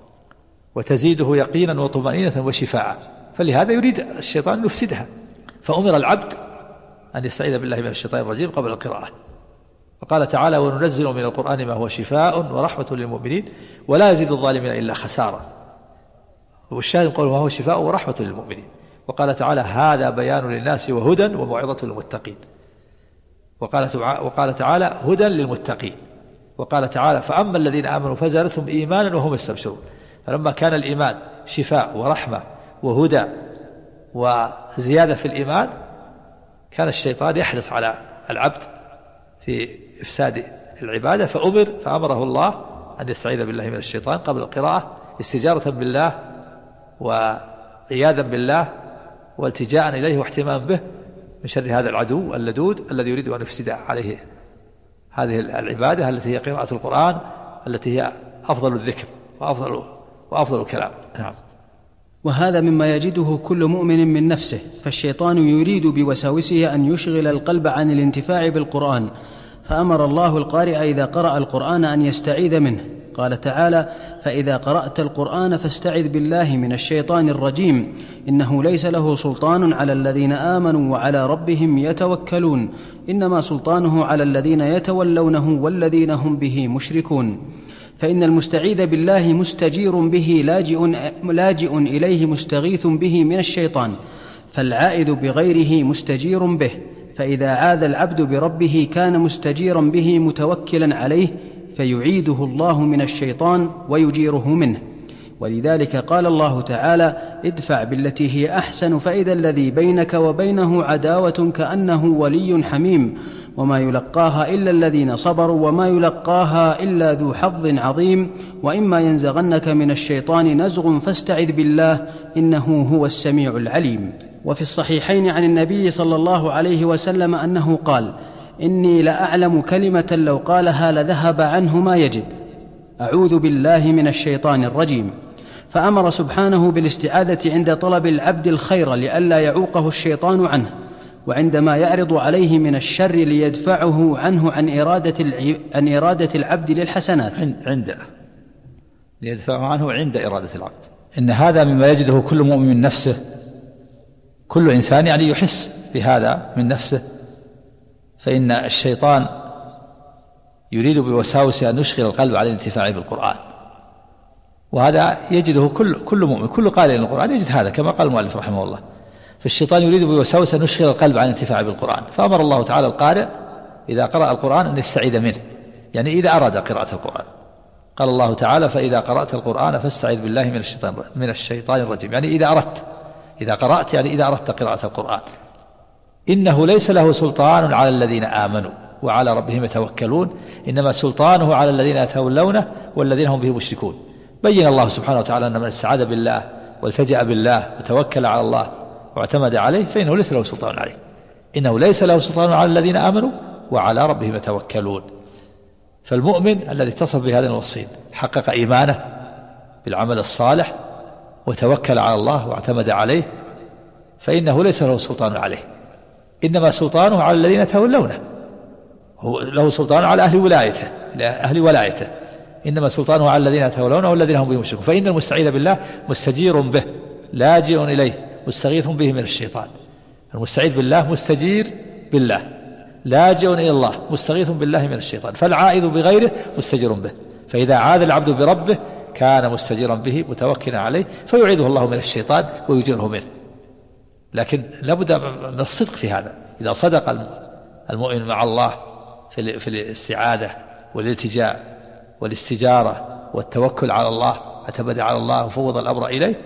وتزيده يقينا وطمأنينة وشفاعا، فلهذا يريد الشيطان أن يفسدها، فأمر العبد أن يستعيذ بالله من الشيطان الرجيم قبل القراءة. وقال تعالى: وننزل من القرآن ما هو شفاء ورحمة للمؤمنين ولا يزيد الظالمين إلا خسارا. والشاهد قول: ما هو شفاء ورحمة للمؤمنين. وقال تعالى: هذا بيان للناس وهدى وموعظة للمتقين. وقال تعالى: هدى للمتقين. وقال تعالى: فأما الذين آمنوا فزادتهم إيمانا وهم يستبشرون. فلما كان الإيمان شفاء ورحمة وهدى وزيادة في الإيمان، كان الشيطان يحرص على العبد في إفساد العبادة، فأمره الله أن يستعيذ بالله من الشيطان قبل القراءة استجارة بالله وعياذا بالله والتجاء إليه واحتماما به من شر هذا العدو اللدود الذي يريد أن يفسد عليه هذه العبادة التي هي قراءة القرآن، التي هي أفضل الذكر وأفضل الكلام. نعم. وهذا مما يجده كل مؤمن من نفسه، فالشيطان يريد بوساوسه أن يشغل القلب عن الانتفاع بالقرآن، فأمر الله القارئ إذا قرأ القرآن أن يستعيذ منه. قال تعالى: فإذا قرأت القرآن فاستعذ بالله من الشيطان الرجيم إنه ليس له سلطان على الذين آمنوا وعلى ربهم يتوكلون إنما سلطانه على الذين يتولونه والذين هم به مشركون. فإن المستعيذ بالله مستجير به لاجئ إليه مستغيث به من الشيطان، فالعائذ بغيره مستجير به، فإذا عاذ العبد بربه كان مستجيرا به متوكلا عليه، فيعيده الله من الشيطان ويجيره منه. ولذلك قال الله تعالى: ادفع بالتي هي أحسن فإذا الذي بينك وبينه عداوة كأنه ولي حميم، وما يلقاها إلا الذين صبروا وما يلقاها إلا ذو حظ عظيم، وإما ينزغنك من الشيطان نزغ فاستعذ بالله إنه هو السميع العليم. وفي الصحيحين عن النبي صلى الله عليه وسلم أنه قال: إني لأعلم كلمة لو قالها لذهب عنه ما يجد، أعوذ بالله من الشيطان الرجيم. فأمر سبحانه بالاستعاذة عند طلب العبد الخير لئلا يعوقه الشيطان عنه، وعندما يعرض عليه من الشر ليدفعه عنه عن إرادة العبد للحسنات. ليدفعه عنه عند إرادة العبد. إن هذا مما يجده كل مؤمن من نفسه، كل إنسان يعني يحس بهذا من نفسه، فإن الشيطان يريد بوساوسه أن يشغل القلب على الانتفاع بالقرآن، وهذا يجده كل مؤمن، كل قارئ للقرآن يجد هذا كما قال المؤلف رحمه الله. فالشيطان يريد بوساوسه أن يشغل القلب عن الانتفاع بالقرآن، فأمر الله تعالى القارئ إذا قرأ القرآن أن يستعيذ منه، يعني إذا أراد قراءة القرآن. قال الله تعالى: فإذا قرأت القرآن فاستعذ بالله من الشيطان الرجيم، يعني إذا قرأت يعني إذا أردت قراءة القرآن. إنه ليس له سلطان على الذين آمنوا وعلى ربهم يتوكلون، إنما سلطانه على الذين يتولونه والذين هم به مشركون. بين الله سبحانه وتعالى أن من استعاذ بالله والتجأ بالله وتوكل على الله واعتمد عليه فإنه ليس له سلطان عليه. إنه ليس له سلطان على الذين آمنوا وعلى ربهم يتوكلون. فالمؤمن الذي اتصف بهذين الوصفين حقق إيمانه بالعمل الصالح وتوكل على الله واعتمد عليه، فإنه ليس له سلطان عليه، إنما سلطانه على الذين يتولونه. هو له سلطان على أهل ولايته، إنما سلطانه على الذين يتولونه والذين هم به مشركون. فإن المستعيذ بالله مستجير به لاجئ إليه مستغيث به من الشيطان. المستعيذ بالله مستجير بالله لاجئ إلى الله مستغيث بالله من الشيطان، فالعائذ بغيره مستجير به. فإذا عاذ العبد بربه كان مستجيرا به متوكلا عليه، فيعيذه الله من الشيطان ويجيره منه. لكن لابد من الصدق في هذا. إذا صدق المؤمن مع الله في الاستعاذة والالتجاء والاستجارة والتوكل على الله، اعتمد على الله وفوض الأمر إليه،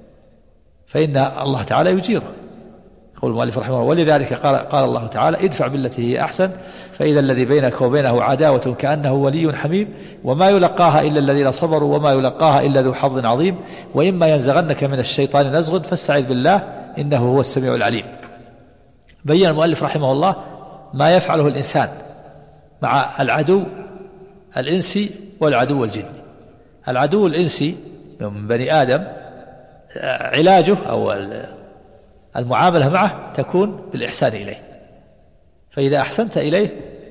فإن الله تعالى يجيره. يقول المؤلف رحمه الله: ولذلك قال الله تعالى: ادفع بالتي هي أحسن فإذا الذي بينك وبينه عداوة كأنه ولي حميم وما يلقاها إلا الذين صبروا وما يلقاها إلا ذو حظ عظيم وإما ينزغنك من الشيطان نزغ فاستعذ بالله إنه هو السميع العليم. بين المؤلف رحمه الله ما يفعله الإنسان مع العدو الإنسي والعدو الجني. العدو الإنسي من بني آدم علاجه أو المعاملة معه تكون بالإحسان إليه، فإذا أحسنت إليه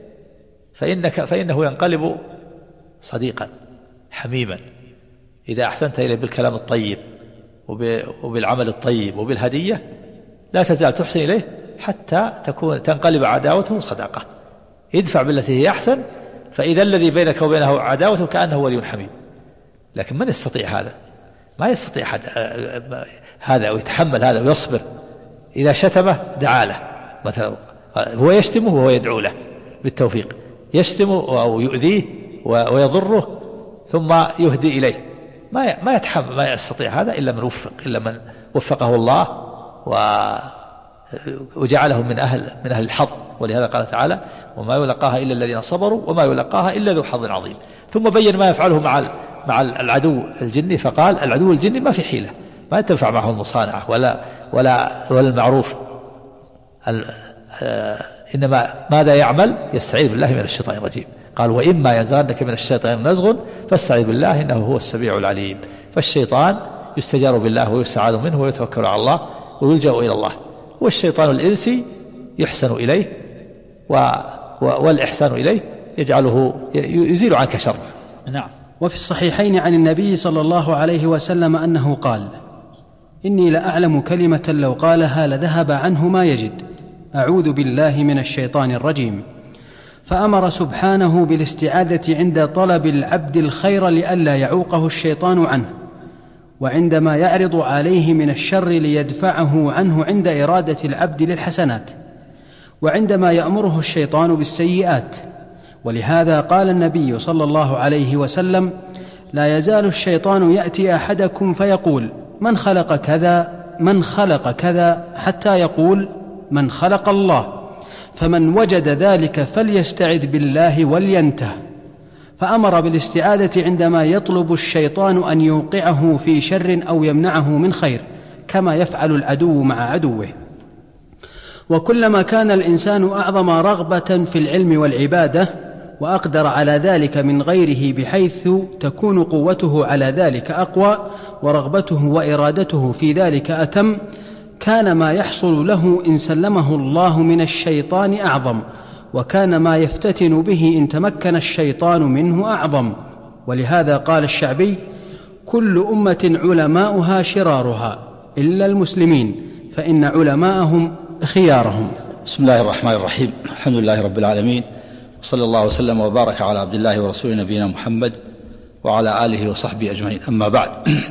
فإنه ينقلب صديقا حميما. إذا أحسنت إليه بالكلام الطيب وبالعمل الطيب وبالهدية لا تزال تحسن إليه حتى تنقلب عداوته صداقة. ادفع بالتي هي أحسن فإذا الذي بينك وبينه عداوة كأنه ولي حميم. لكن من يستطيع هذا؟ ما يستطيع أحد هذا ويتحمل هذا ويصبر. إذا شتمه دعا له، مثلا هو يشتمه وهو يدعو له بالتوفيق، يشتمه أو يؤذيه ويضره ثم يهدي إليه، ما يتحمل، ما يستطيع هذا إلا من وفق، إلا من وفقه الله وجعله من أهل الحظ. ولهذا قال تعالى: وما يلقاها إلا الذين صبروا وما يلقاها إلا ذو حظ عظيم. ثم بين ما يفعله مع العدو الجني، فقال: العدو الجني ما في حيلة، ما تنفع معه المصانعة ولا المعروف، إنما ماذا يعمل؟ يستعيذ بالله من الشيطان الرجيم. قال: وإما ينزغنك من الشيطان نزغ فاستعذ بالله إنه هو السميع العليم. فالشيطان يستجار بالله ويستعاذ منه ويتوكل على الله ويلجأ إلى الله. والشيطان الإنسي يحسن إليه والإحسان إليه يجعله يزيل عنك شر. نعم. وفي الصحيحين عن النبي صلى الله عليه وسلم أنه قال: إني لأعلم كلمة لو قالها لذهب عنه ما يجد، أعوذ بالله من الشيطان الرجيم. فأمر سبحانه بالاستعاذة عند طلب العبد الخير لئلا يعوقه الشيطان عنه، وعندما يعرض عليه من الشر ليدفعه عنه عند إرادة العبد للحسنات، وعندما يأمره الشيطان بالسيئات. ولهذا قال النبي صلى الله عليه وسلم: لا يزال الشيطان يأتي أحدكم فيقول: من خلق كذا من خلق كذا، حتى يقول: من خلق الله. فمن وجد ذلك فليستعذ بالله ولينته. فأمر بالاستعاذة عندما يطلب الشيطان أن يوقعه في شر أو يمنعه من خير، كما يفعل العدو مع عدوه. وكلما كان الإنسان أعظم رغبة في العلم والعبادة وأقدر على ذلك من غيره بحيث تكون قوته على ذلك أقوى ورغبته وإرادته في ذلك أتم، كان ما يحصل له إن سلمه الله من الشيطان أعظم، وكان ما يفتتن به إن تمكن الشيطان منه أعظم. ولهذا قال الشعبي: كل أمة علماؤها شرارها إلا المسلمين فإن علماءهم خيارهم. بسم الله الرحمن الرحيم. الحمد لله رب العالمين، وصلى الله وسلم وبارك على عبد الله ورسوله نبينا محمد وعلى آله وصحبه أجمعين. أما بعد،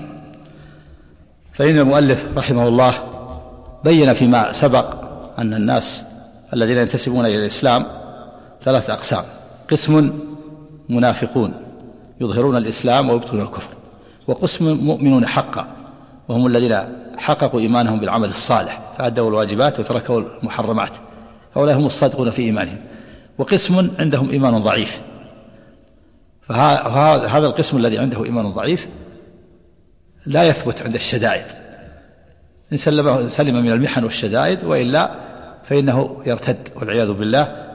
فإن المؤلف رحمه الله بين فيما سبق أن الناس الذين ينتسبون إلى الإسلام 3 أقسام: قسم منافقون يظهرون الإسلام ويبطنون الكفر، وقسم مؤمنون حقا وهم الذين حققوا إيمانهم بالعمل الصالح فأدوا الواجبات وتركوا المحرمات، هؤلاء هم الصادقون في إيمانهم. وقسم عندهم إيمان ضعيف، فهذا القسم الذي عنده إيمان ضعيف لا يثبت عند الشدائد، إن سلم من المحن والشدائد، وإلا فإنه يرتد والعياذ بالله.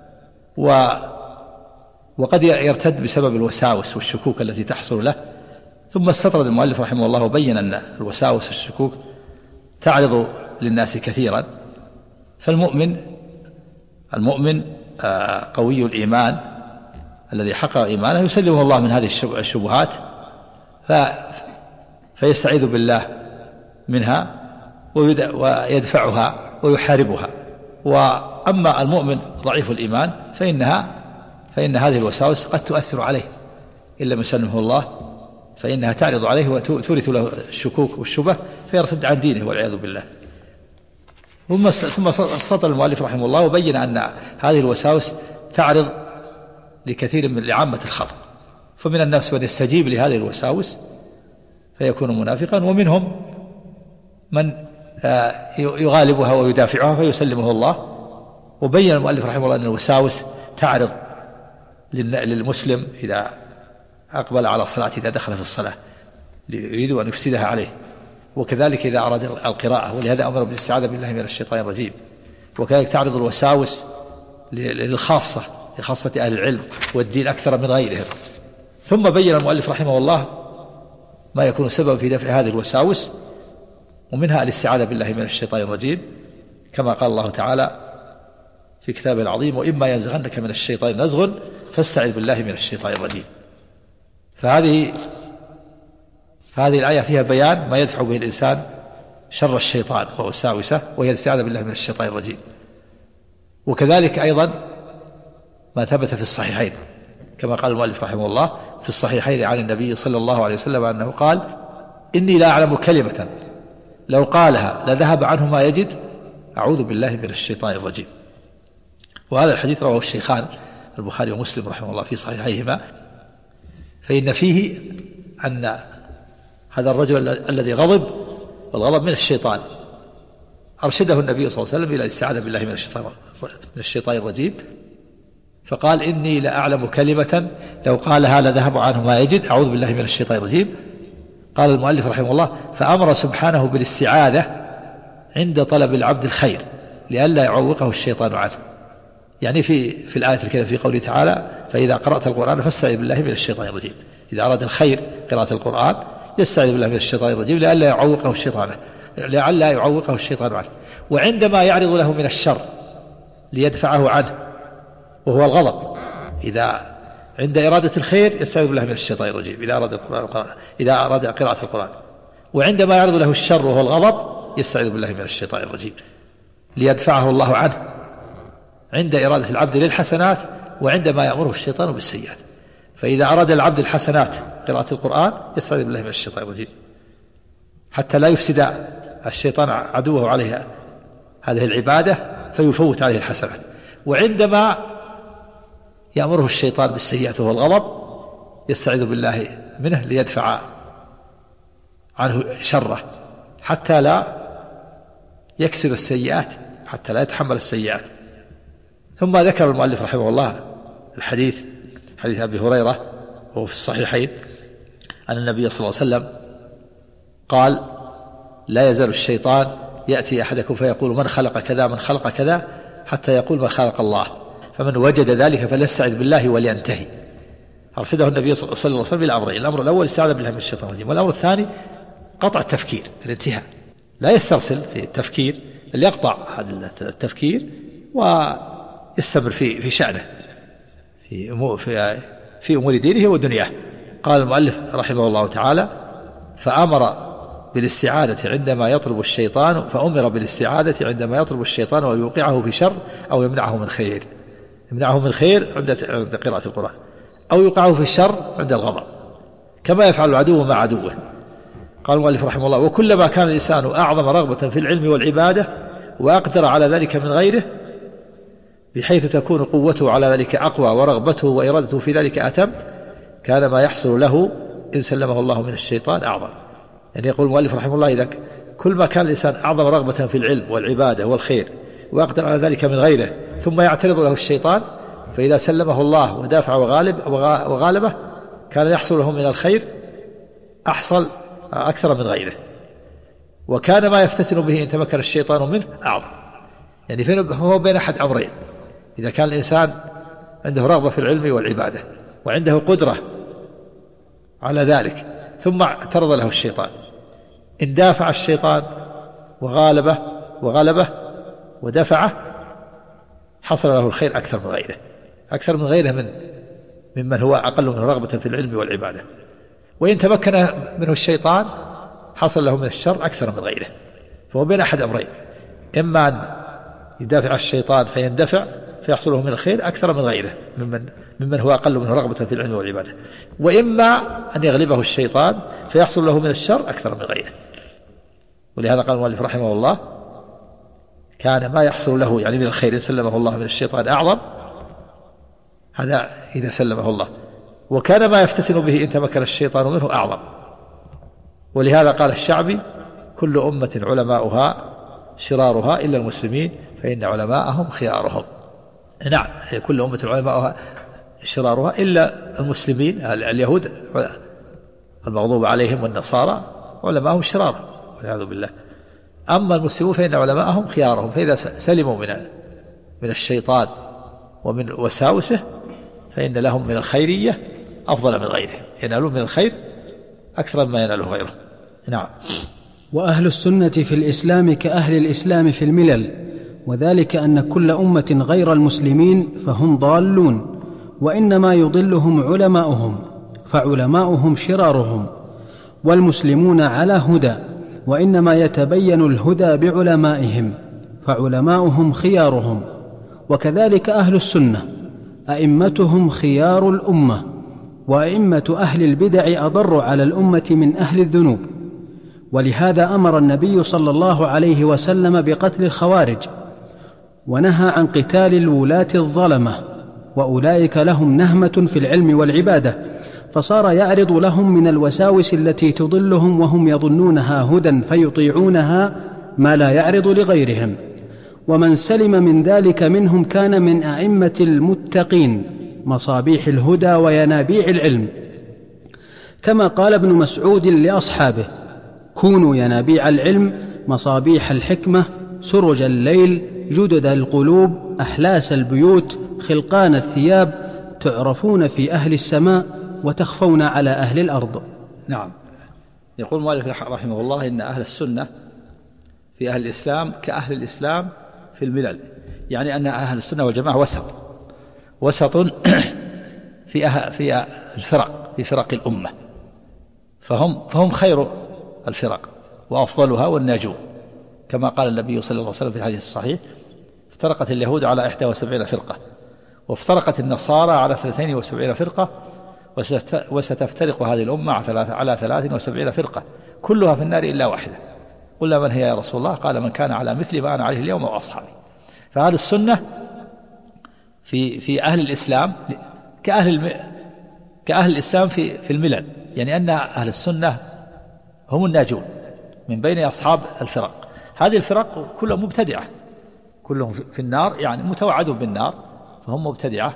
وقد يرتد بسبب الوساوس والشكوك التي تحصل له. ثم استطرد المؤلف رحمه الله وبين أن الوساوس والشكوك تعرض للناس كثيرا، فالمؤمن قوي الإيمان الذي حقق إيمانه يسلمه الله من هذه الشبهات فيستعيذ بالله منها ويدفعها ويحاربها. وأما المؤمن ضعيف الإيمان فإن هذه الوساوس قد تؤثر عليه إن لم يسلمه الله، فإنها تعرض عليه وتورث له الشكوك والشبه فيرتد عن دينه والعياذ بالله. ثم استطرد المؤلف رحمه الله وبين أن هذه الوساوس تعرض لكثير من لعامة الخلق، فمن الناس من يستجيب لهذه الوساوس فيكون منافقا، ومنهم من يغالبها ويدافعها فيسلمه الله. وبين المؤلف رحمه الله أن الوساوس تعرض للمسلم إذا أقبل على صلاته، إذا دخل في الصلاة يريد أن يفسدها عليه، وكذلك إذا أراد القراءة، ولهذا أمر بالاستعاذة بالله من الشيطان الرجيم. وكذلك تعرض الوساوس للخاصة، لخاصة أهل العلم والدين أكثر من غيرهم. ثم بين المؤلف رحمه الله ما يكون سبب في دفع هذه الوساوس، ومنها الاستعاذة بالله من الشيطان الرجيم، كما قال الله تعالى في كتابه العظيم: وإما ينزغنك من الشيطان نزغ فاستعذ بالله من الشيطان الرجيم. فهذه الآية فيها بيان ما يدفع به الإنسان شر الشيطان ووساوسه، وهي الاستعاذة بالله من الشيطان الرجيم. وكذلك أيضا ما ثبت في الصحيحين كما قال المؤلف رحمه الله في الصحيحين عن النبي صلى الله عليه وسلم أنه قال: إني لا أعلم كلمة لو قالها لذهب عنه ما يجد، أعوذ بالله من الشيطان الرجيم. وهذا الحديث رواه الشيخان البخاري ومسلم رحمه الله في صحيحيهما. فإن فيه أن هذا الرجل الذي غضب، والغضب من الشيطان، أرشده النبي صلى الله عليه وسلم إلى الاستعاذة بالله من الشيطان الرجيم، فقال: إني لأعلم كلمة لو قالها لذهب عنه ما يجد، أعوذ بالله من الشيطان الرجيم. قال المؤلف رحمه الله: فأمر سبحانه بالاستعاذة عند طلب العبد الخير لئلا يعوقه الشيطان عنه. يعني في الآية الكريمة في قوله تعالى: فإذا قرأت القرآن فاستعذ بالله من الشيطان الرجيم. إذا أراد الخير قراءة القرآن يستعذ بالله من الشيطان الرجيم لئلا يعوقه الشيطان عنه. وعندما يعرض له من الشر ليدفعه عنه وهو الغضب، إذا عند إرادة الخير يستعذ بالله من الشيطان الرجيم إذا أراد قراءة القرآن. وعندما يعرض له الشر وهو الغضب يستعذ بالله من الشيطان الرجيم ليدفعه الله عنه عند إرادة العبد للحسنات، وعندما يأمره الشيطان بالسيئات. فإذا أراد العبد الحسنات قراءة القرآن يستعذ بالله من الشيطان الرجيم حتى لا يفسد الشيطان عدوه عليه هذه العبادة فيفوت عليه الحسنات. وعندما يأمره الشيطان بالسيئات وهو الغضب يستعيذ بالله منه ليدفع عنه شره حتى لا يكسب السيئات، حتى لا يتحمل السيئات. ثم ذكر المؤلف رحمه الله حديث أبي هريرة وهو في الصحيحين أن النبي صلى الله عليه وسلم قال: لا يزال الشيطان يأتي أحدكم فيقول من خلق كذا من خلق كذا حتى يقول من خلق الله، فمن وجد ذلك فليستعذ بالله ولينتهي. أرشده النبي صلى الله عليه وسلم بالأمرين: الأمر الأول الاستعاذة بالله من الشيطان الرجيم، والأمر الثاني قطع التفكير، الانتهاء، لا يسترسل في التفكير، بل يقطع التفكير ويستمر في شأنه في أمور دينه ودنياه. قال المؤلف رحمه الله تعالى: فأمر بالاستعاذة عندما يطلب الشيطان، فأمر بالاستعاذة عندما يطلب الشيطان ويوقعه في شر أو يمنعه من خير، يمنعه من خير عند قراءة القرآن، أو يوقعه في الشر عند الغضب، كما يفعل العدو مع عدوه. قال المؤلف رحمه الله: وكلما كان الإنسان أعظم رغبة في العلم والعبادة وأقدر على ذلك من غيره، بحيث تكون قوته على ذلك أقوى ورغبته وإرادته في ذلك أتم، كان ما يحصل له إن سلمه الله من الشيطان أعظم. يعني يقول المؤلف رحمه الله: إذا كل ما كان الإنسان أعظم رغبة في العلم والعبادة والخير وأقدر على ذلك من غيره، ثم يعترض له الشيطان، فإذا سلمه الله ودافع وغالبه كان يحصل له من الخير أحصل أكثر من غيره، وكان ما يفتتن به إن تمكن الشيطان منه أعظم. يعني هو بين أحد أمرين: إذا كان الإنسان عنده رغبة في العلم والعبادة وعنده قدرة على ذلك، ثم اعترض له الشيطان، إن دافع الشيطان وغالبه ودفعه حصل له الخير أكثر من غيره ممن هو أقل منه رغبة في العلم والعبادة. وإن تمكن منه الشيطان حصل له من الشر أكثر من غيره. فهو بين أحد أمرين: إما أن يدافع الشيطان فيندفع فيحصل له من الخير أكثر من غيره ممن هو أقل منه رغبة في العلم والعبادة، وإما أن يغلبه الشيطان فيحصل له من الشر أكثر من غيره. ولهذا قال المؤلف رحمه الله: كان ما يحصل له يعني من الخير إن سلمه الله من الشيطان أعظم، هذا إذا سلمه الله، وكان ما يفتتن به إن تمكن الشيطان منه أعظم. ولهذا قال الشعبي: كل أمة علماؤها شرارها إلا المسلمين فإن علماءهم خيارهم. نعم، كل أمة علماؤها شرارها إلا المسلمين، اليهود المغضوب عليهم والنصارى علماءهم شرار والعياذ بالله. أما المسلمون فإن علماءهم خيارهم، فإذا سلموا من الشيطان ومن وساوسه فإن لهم من الخيرية أفضل من غيرهم، ينالون من الخير أكثر مما يناله غيره. نعم. وأهل السنة في الإسلام كأهل الإسلام في الملل، وذلك أن كل أمة غير المسلمين فهم ضالون، وإنما يضلهم علماؤهم، فعلماؤهم شرارهم، والمسلمون على هدى، وإنما يتبين الهدى بعلمائهم، فعلماؤهم خيارهم. وكذلك أهل السنة أئمتهم خيار الأمة، وأئمة أهل البدع أضر على الأمة من أهل الذنوب. ولهذا أمر النبي صلى الله عليه وسلم بقتل الخوارج، ونهى عن قتال الولاة الظلمة، وأولئك لهم نهمة في العلم والعبادة، فصار يعرض لهم من الوساوس التي تضلهم وهم يظنونها هدى فيطيعونها ما لا يعرض لغيرهم. ومن سلم من ذلك منهم كان من أئمة المتقين، مصابيح الهدى وينابيع العلم، كما قال ابن مسعود لأصحابه: كونوا ينابيع العلم، مصابيح الحكمة، سرج الليل، جدد القلوب، أحلاس البيوت، خلقان الثياب، تعرفون في أهل السماء وتخفون على أهل الأرض. نعم. يقول المؤلف رحمه الله: إن أهل السنة في أهل الإسلام كأهل الإسلام في الملل، يعني أن أهل السنة والجماعة وسط في الفرق، في فرق الأمة، فهم خير الفرق وأفضلها والناجون، كما قال النبي صلى الله عليه وسلم في الحديث الصحيح: افترقت اليهود على 71 فرقة، وافترقت النصارى على 72 فرقة، وستفترق هذه الأمة على 73 فرقة، كلها في النار إلا واحدة. قلنا: من هي يا رسول الله؟ قال: من كان على مثل ما أنا عليه اليوم وأصحابي. فأهل السنة في أهل الإسلام كأهل الإسلام في الملل، يعني أن أهل السنة هم الناجون من بين أصحاب الفرق. هذه الفرق كلها مبتدعة، كلهم في النار، يعني متوعدون بالنار، فهم مبتدعة،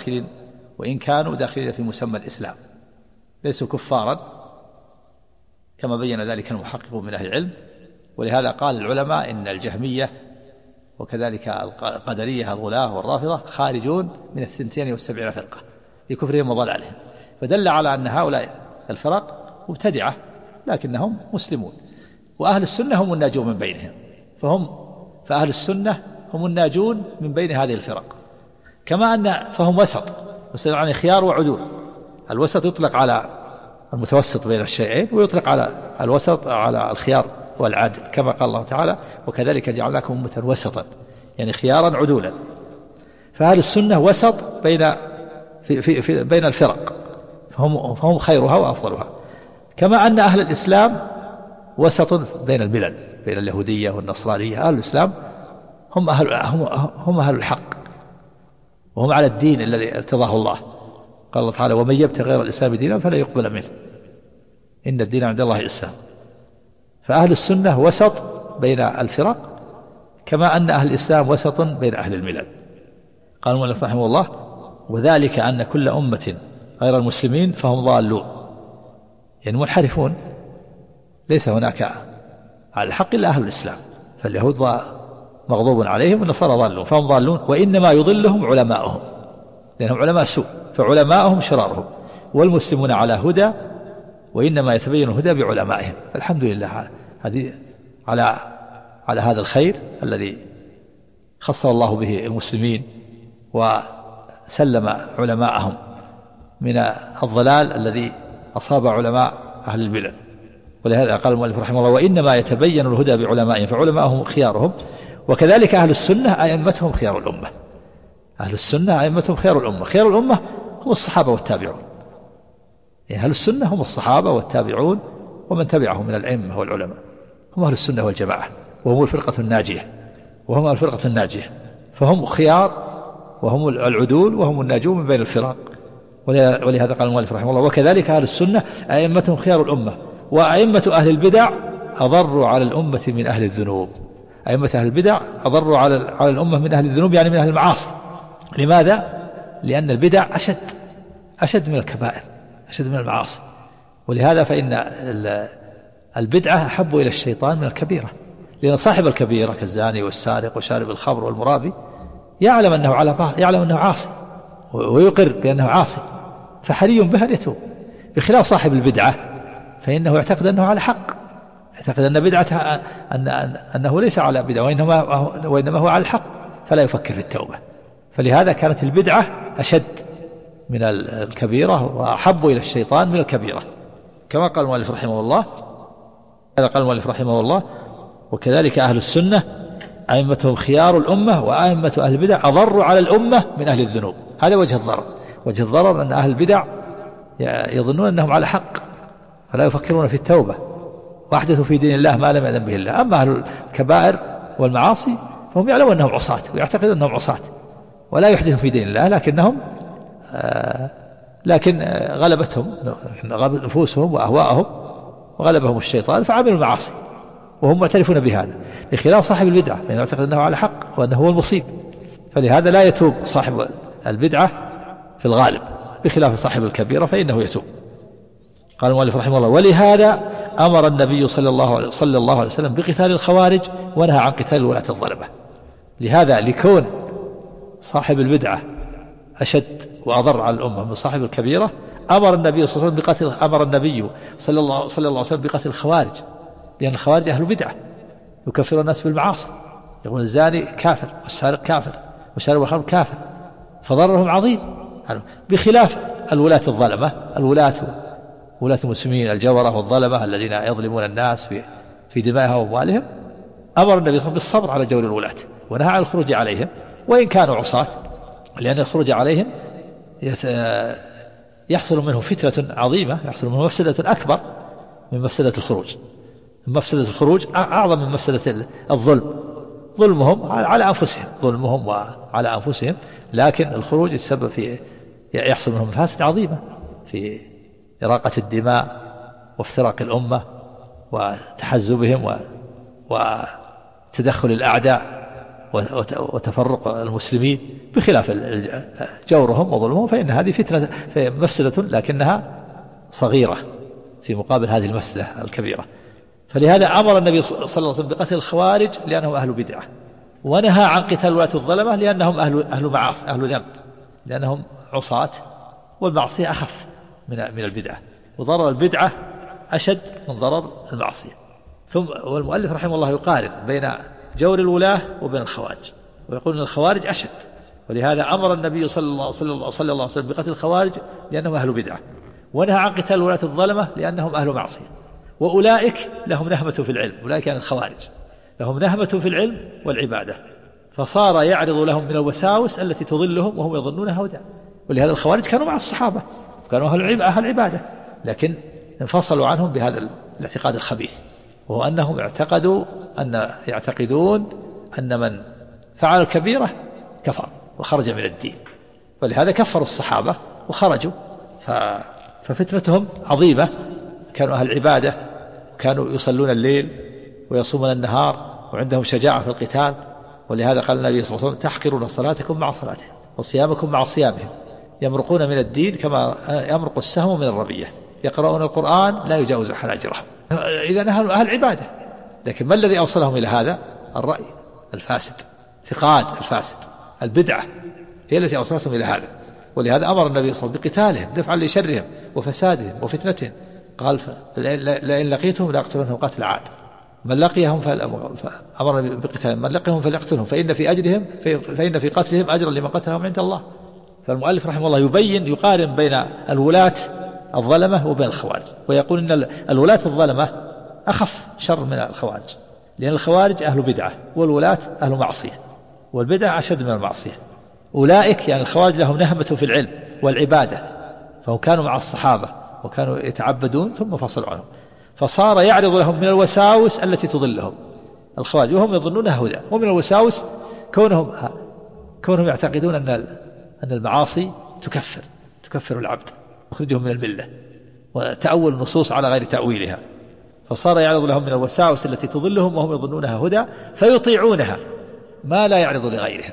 وإن كانوا داخلين في مسمى الإسلام، ليسوا كفارا كما بين ذلك المحققون من أهل العلم. ولهذا قال العلماء إن الجهمية وكذلك القدرية الغلاة والرافضة خارجون من 72 فرقة لكفرهم وضلالهم، فدل على أن هؤلاء الفرق مبتدعة لكنهم مسلمون، وأهل السنة هم الناجون من بينهم، فأهل السنة هم الناجون من بين هذه الفرق، كما أن فهم وسط يعني خيار وعدول. الوسط يطلق على المتوسط بين الشيئين، ويطلق على الوسط على الخيار والعدل، كما قال الله تعالى وكذلك جعلناكم أمة وسطا، يعني خيارا عدولا. فأهل السنة وسط بين الفرق، فهم خيرها وأفضلها، كما أن أهل الإسلام وسط بين الملل، بين اليهودية والنصرانية. أهل الإسلام هم أهل الحق، وهم على الدين الذي ارتضاه الله. قال الله تعالى ومن يبتغي غير الإسلام دينا فلا يقبل منه إن الدين عند الله الإسلام. فأهل السنة وسط بين الفرق، كما أن أهل الإسلام وسط بين أهل الملل. قال المؤلف رحمه الله وذلك أن كل أمة غير المسلمين فهم ضالون، يعني منحرفون، ليس هناك على الحق إلا أهل الإسلام، فاليهود مغضوب عليهم والنصارى ضالون، فهم ضالون، وإنما يضلهم علماؤهم لأنهم علماء سوء، فعلماؤهم شرارهم، والمسلمون على هدى، وإنما يتبين الهدى بعلمائهم. فالحمد لله هذه على هذا الخير الذي خص الله به المسلمين وسلم علماءهم من الضلال الذي أصاب علماء أهل البلاد. ولهذا قال المؤلف رحمه الله وإنما يتبين الهدى بعلمائهم، فعلماءهم خيارهم، وكذلك أهل السنة أئمتهم خيار الأمة. أهل السنة أئمتهم خيار الأمة، خيار الأمة هم الصحابة والتابعون، يعني أهل السنة هم الصحابة والتابعون ومن تبعهم من الأئمة والعلماء، هم أهل السنة والجماعة، وهم الفرقة الناجية، فهم خيار وهم العدول وهم الناجون من بين الفرق. ولهذا قال المؤلف رحمه الله وكذلك أهل السنة أئمتهم خيار الأمة، وأئمة أهل البدع أضروا على الأمة من أهل الذنوب. أئمة أهل البدع أضروا على الأمة من أهل الذنوب، يعني من أهل المعاصي. لماذا؟ لأن البدع أشد من الكبائر، أشد من المعاصي. ولهذا فإن البدعة أحب إلى الشيطان من الكبيرة، لأن صاحب الكبيرة كالزاني والسارق وشارب الخمر والمرابي يعلم أنه عاصي ويقر بأنه عاصي، فحري به أن يتوب، بخلاف صاحب البدعة فإنه يعتقد أنه على حق، يعتقد أن بدعته أنه ليس على بدعة وإنما هو على الحق، فلا يفكر في التوبة. فلهذا كانت البدعة أشد من الكبيرة وأحب إلى الشيطان من الكبيرة، كما قال المؤلف رحمه الله. هذا قال المؤلف رحمه الله وكذلك أهل السنة أئمتهم خيار الأمة، وأئمة أهل البدع أضروا على الأمة من أهل الذنوب. هذا وجه الضرر. وجه الضرر أن أهل البدع يظنون أنهم على حق فلا يفكرون في التوبة، وأحدثوا في دين الله ما لم يأذن به الله. أما أهل الكبائر والمعاصي فهم يعلمون أنهم عصاة ويعتقدون أنهم عصاة ولا يحدثوا في دين الله، لكن غلبتهم نفوسهم وأهواءهم وغلبهم الشيطان فعملوا المعاصي وهم معترفون بهذا، بخلاف صاحب البدعة فإنه يعتقد أنه على حق وأنه هو المصيب، فلهذا لا يتوب صاحب البدعة في الغالب، بخلاف صاحب الكبيرة فإنه يتوب. قال المؤلف رحمه الله ولهذا أمر النبي صلى الله عليه وسلم بقتال الخوارج ونهى عن قتال ولاة الظلمة. لهذا لكون صاحب البدعة أشد وأضر على الأمة من صاحب الكبيرة أمر النبي صلى الله عليه وسلم بقتل الخوارج، لأن الخوارج أهل بدعة يكفر الناس بالمعاصي، يقول الزاني كافر والسارق كافر وشارب الخمر كافر، فضررهم عظيم، بخلاف الولاة الظلمة، ولاة المسلمين الجورة والظلمة الذين يظلمون الناس في دمائهم وأموالهم. أمر النبي صلى الله عليه وسلم بالصبر على جور الولاة ونهى عن الخروج عليهم وإن كانوا عصاة، لأن الخروج عليهم يحصل منه فتنة عظيمة، يحصل منه مفسدة أكبر من مفسدة الخروج. مفسدة الخروج أعظم من مفسدة الظلم، ظلمهم على أنفسهم، لكن الخروج السبب في يحصل منهم مفاسد عظيمة في إراقة الدماء وافتراق الأمة وتحزبهم وتدخل الأعداء وتفرق المسلمين، بخلاف جورهم وظلمهم فإن هذه فتنة مفسدة لكنها صغيرة في مقابل هذه المفسدة الكبيرة. فلهذا أمر النبي صلى الله عليه وسلم بقتل الخوارج لأنهم أهل بدعة، ونهى عن قتال ولاة الظلمة لأنهم أهل معاصي أهل ذنب، لأنهم عصاة، والمعصية أخف من البدعة، وضرر البدعة أشد من ضرر المعصية. ثم والمؤلف رحمه الله يقارن بين جور الولاة وبين الخوارج، ويقول أن الخوارج أشد، ولهذا أمر النبي صلى الله عليه وسلم بقتل الخوارج لأنهم أهل بدعة، ونهى عن قتال ولاة الظلمة لأنهم أهل معصية. وأولئك لهم نهمة في العلم، أولئك يعني الخوارج لهم نهمة في العلم والعبادة، فصار يعرض لهم من الوساوس التي تضلهم وهم يظنونها هدى. ولهذا الخوارج كانوا مع الصحابة، كانوا أهل عبادة، لكن انفصلوا عنهم بهذا الاعتقاد الخبيث، وهو أنهم يعتقدون أن من فعل الكبيرة كفر وخرج من الدين، ولهذا كفروا الصحابة وخرجوا. ففتنتهم عظيمة، كانوا أهل عبادة، كانوا يصلون الليل ويصومون النهار وعندهم شجاعة في القتال، ولهذا قال النبي صلى الله عليه وسلم: تحقرون صلاتكم مع صلاتهم وصيامكم مع صيامهم، يمرقون من الدين كما يمرق السهم من الرمية، يقرؤون القرآن لا يجاوز حناجرهم. إذا نحن أهل عبادة، لكن ما الذي أوصلهم إلى هذا؟ الرأي الفاسد، اعتقاد الفاسد، البدعة هي التي أوصلتهم إلى هذا. ولهذا أمر النبي صلى الله عليه وسلم بقتالهم دفعا لشرهم وفسادهم وفتنتهم، قال: لئن لقيتهم لأقتلنهم قتل عاد، من لقيهم فأمر بقتالهم، من لقيهم فليقتلهم، فإن في قتلهم أجرا لمن قتلهم عند الله. فالمؤلف رحمه الله يقارن بين الولاة الظلمة وبين الخوارج، ويقول إن الولاة الظلمة أخف شر من الخوارج، لأن الخوارج أهل بدعة والولاة أهل معصية، والبدعة أشد من المعصية. أولئك يعني الخوارج لهم نهمة في العلم والعبادة، فهم كانوا مع الصحابة وكانوا يتعبدون ثم فصلوا عنهم، فصار يعرض لهم من الوساوس التي تضلهم الخوارج وهم يظنونها هدى. ومن الوساوس كونهم يعتقدون أن المعاصي تكفر العبد، تخرجهم من الملة، وتأول النصوص على غير تأويلها، فصار يعرض لهم من الوساوس التي تضلهم وهم يظنونها هدى، فيطيعونها ما لا يعرض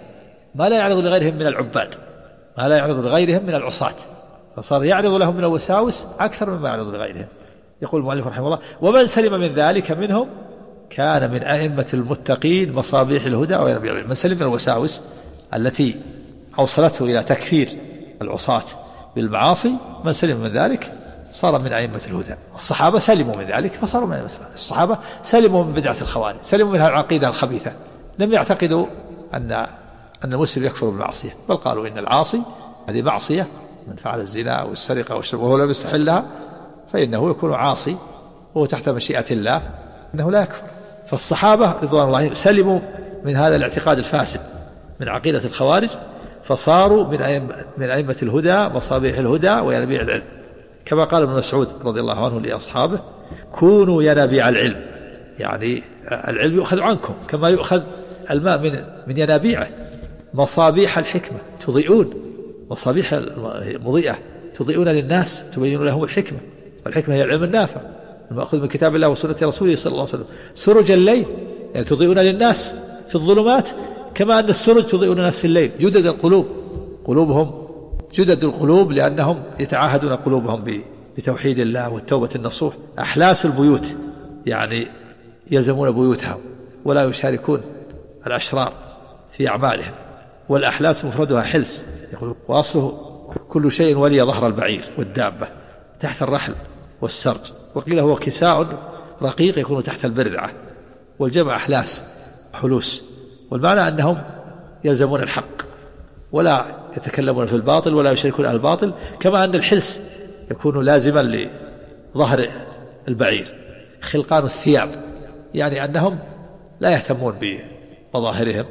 لغيرهم من العباد، ما لا يعرض لغيرهم من العصاة، فصار يعرض لهم من الوساوس أكثر مما يعرض لغيرهم. يقول المؤلف رحمه الله: ومن سلم من ذلك منهم كان من أئمة المتقين مصابيح الهدى وينبيع العلم. من سلم من الوساوس التي أوصلته إلى تكفير العصاة بالمعاصي، من سلم من ذلك صار من أئمة الهدى. الصحابة سلموا من ذلك فصاروا من الصحابة، سلموا من بدعة الخوارج، سلموا من العقيدة الخبيثة، لم يعتقدوا أن المسلم يكفر بالمعصية، بل قالوا إن العاصي هذه معصية، من فعل الزنا والسرقة والشرب وهو لم يستحلها فإنه يكون عاصي وهو تحت مشيئة الله، إنه لا يكفر. فالصحابة رضوان الله عليهم سلموا من هذا الاعتقاد الفاسد من عقيدة الخوارج، فصاروا من أئمة الهدى مصابيح الهدى وينابيع العلم، كما قال ابن مسعود رضي الله عنه لأصحابه: كونوا ينابيع العلم، يعني العلم يؤخذ عنكم كما يؤخذ الماء من ينابيعه، مصابيح الحكمة تضيئون، مصابيح مضيئة تضيئون للناس، تبين لهم الحكمة، والحكمة هي العلم النافع المأخوذ من كتاب الله وسنة رسوله صلى الله عليه وسلم. سرج الليل يعني تضيئون للناس في الظلمات، كما أن السرج تضيئون الناس في الليل. جدد القلوب، قلوبهم جدد القلوب لأنهم يتعاهدون قلوبهم بتوحيد الله والتوبة النصوح. أحلاس البيوت يعني يلزمون بيوتهم ولا يشاركون الأشرار في أعمالهم، والأحلاس مفردها حلس، يقول وأصله كل شيء ولي ظهر البعير والدابة تحت الرحل والسرج، وقيل هو كساء رقيق يكون تحت البردعة، والجمع أحلاس حلوس، والمعنى أنهم يلزمون الحق ولا يتكلمون في الباطل ولا يشاركون أهل الباطل، كما أن الحلس يكون لازما لظهر البعير. خلقان الثياب يعني أنهم لا يهتمون بمظاهرهم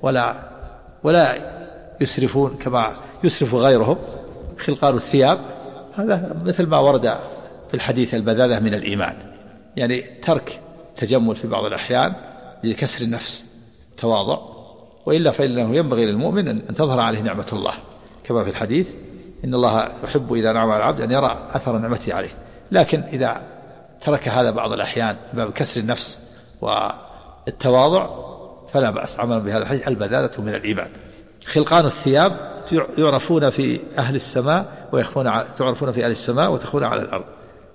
ولا يسرفون كما يسرف غيرهم. خلقان الثياب هذا مثل ما ورد في الحديث: البذاذة من الإيمان، يعني ترك تجمل في بعض الأحيان لكسر النفس تواضع، وإلا فإنه ينبغي للمؤمن أن تظهر عليه نعمة الله، كما في الحديث: إن الله يحب إذا نعم على العبد أن يرى أثر نعمته عليه. لكن إذا ترك هذا بعض الأحيان باب كسر النفس والتواضع فلا بأس، عمل بهذا الحديث: البذاذة من الإيمان. خلقان الثياب يعرفون في أهل السماء تعرفون في أهل السماء وتخفون على الأرض،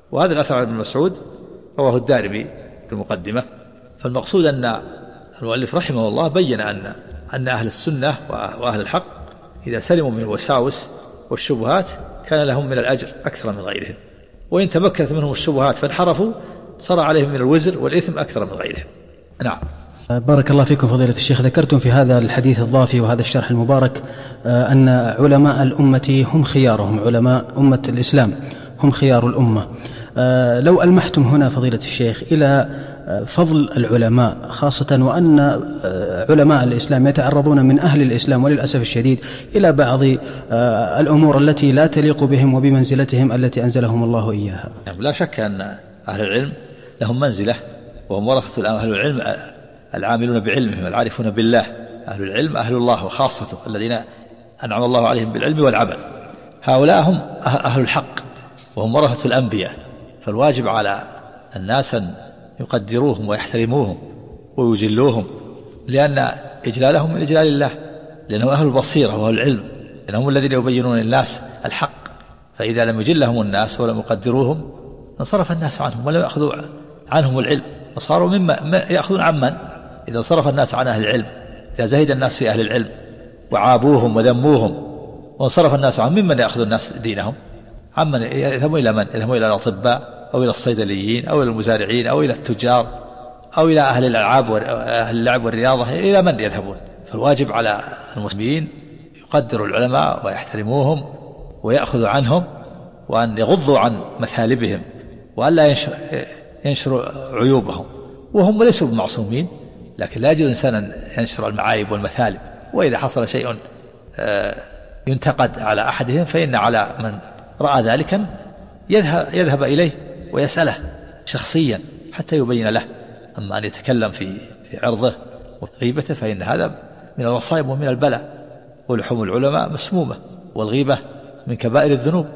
وهذا الأثر عن ابن مسعود رواه الدارمي في المقدمة. فالمقصود أن المؤلف رحمه الله بين أن أهل السنة وأهل الحق إذا سلموا من الوساوس والشبهات كان لهم من الأجر أكثر من غيرهم، وإن تمكنت منهم الشبهات فانحرفوا صار عليهم من الوزر والإثم أكثر من غيرهم. نعم. بارك الله فيكم فضيلة الشيخ. ذكرتم في هذا الحديث الضافي وهذا الشرح المبارك أن علماء الأمة هم خيارهم، علماء أمة الإسلام هم خيار الأمة. لو ألمحتم هنا فضيلة الشيخ إلى فضل العلماء، خاصة وأن علماء الإسلام يتعرضون من أهل الإسلام وللأسف الشديد إلى بعض الأمور التي لا تليق بهم وبمنزلتهم التي أنزلهم الله إياها. لا شك أن أهل العلم لهم منزلة، وهم ورثة أهل العلم العاملون بعلمهم العارفون بالله. أهل العلم أهل الله وخاصته الذين أنعم الله عليهم بالعلم والعمل، هؤلاء هم أهل الحق وهم ورثة الأنبياء. فالواجب على الناس أن يقدروهم ويحترموهم ويجلوهم، لأن إجلالهم من إجلال الله، لأنهم أهل البصيرة وأهل العلم، لأنهم الذين يبينون للناس الحق. فإذا لم يجلهم الناس ولم يقدروهم انصرف الناس عنهم ولم يأخذوا عنهم العلم، وصاروا مما يأخذون عمن. إذا انصرف الناس عن أهل العلم، إذا زهد الناس في أهل العلم وعابوهم وذموهم، وانصرف الناس عن ممن يأخذ الناس دينهم، عمن يذهبوا إلى من؟ يذهبوا إلى الأطباء أو إلى الصيدليين أو إلى المزارعين أو إلى التجار أو إلى أهل الألعاب وأهل اللعب والرياضة، إلى من يذهبون؟ فالواجب على المسلمين يقدروا العلماء ويحترموهم ويأخذوا عنهم، وأن يغضوا عن مثالبهم وأن لا ينشروا عيوبهم. وهم ليسوا بمعصومين، لكن لا يجوز إنسان أن ينشر المعايب والمثالب. وإذا حصل شيء ينتقد على أحدهم فإن على من رأى ذلك يذهب إليه ويسأله شخصيا حتى يبين له. أما أن يتكلم في عرضه وغيبته فإن هذا من الوصائب ومن البلاء. ولحوم العلماء مسمومة، والغيبة من كبائر الذنوب،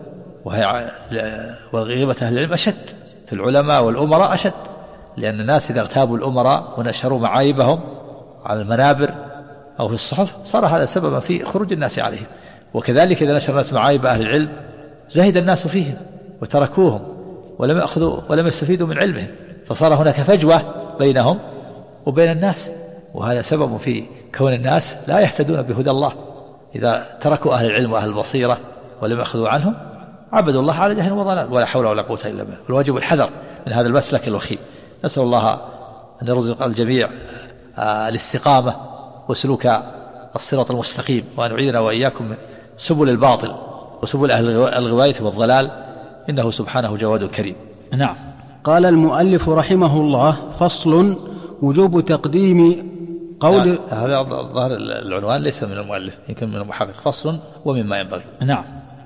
والغيبة أهل العلم أشد، في العلماء والأمراء أشد، لأن الناس إذا اغتابوا الأمراء ونشروا معايبهم على المنابر أو في الصحف صار هذا سببا في خروج الناس عليهم. وكذلك إذا نشر الناس معايب أهل العلم زهد الناس فيهم وتركوهم ولم يأخذوا ولم يستفيدوا من علمهم، فصار هناك فجوة بينهم وبين الناس، وهذا سبب في كون الناس لا يهتدون بهدى الله. إذا تركوا أهل العلم وأهل البصيرة ولم يأخذوا عنهم عبدوا الله على جهل وضلال، ولا حول ولا قوة إلا بالله. الواجب الحذر من هذا المسلك الوخيم. نسأل الله أن يرزق الجميع الاستقامة وسلوك الصراط المستقيم، وأن يعيذنا وإياكم من سبل الباطل وسبل أهل الغواية والضلال، إنه سبحانه جواد كريم. نعم. قال المؤلف رحمه الله: فصل: وجوب تقديم قول. هذا ظاهر العنوان ليس من المؤلف، يمكن من المحقق. فصل ومما ينبغي. نعم.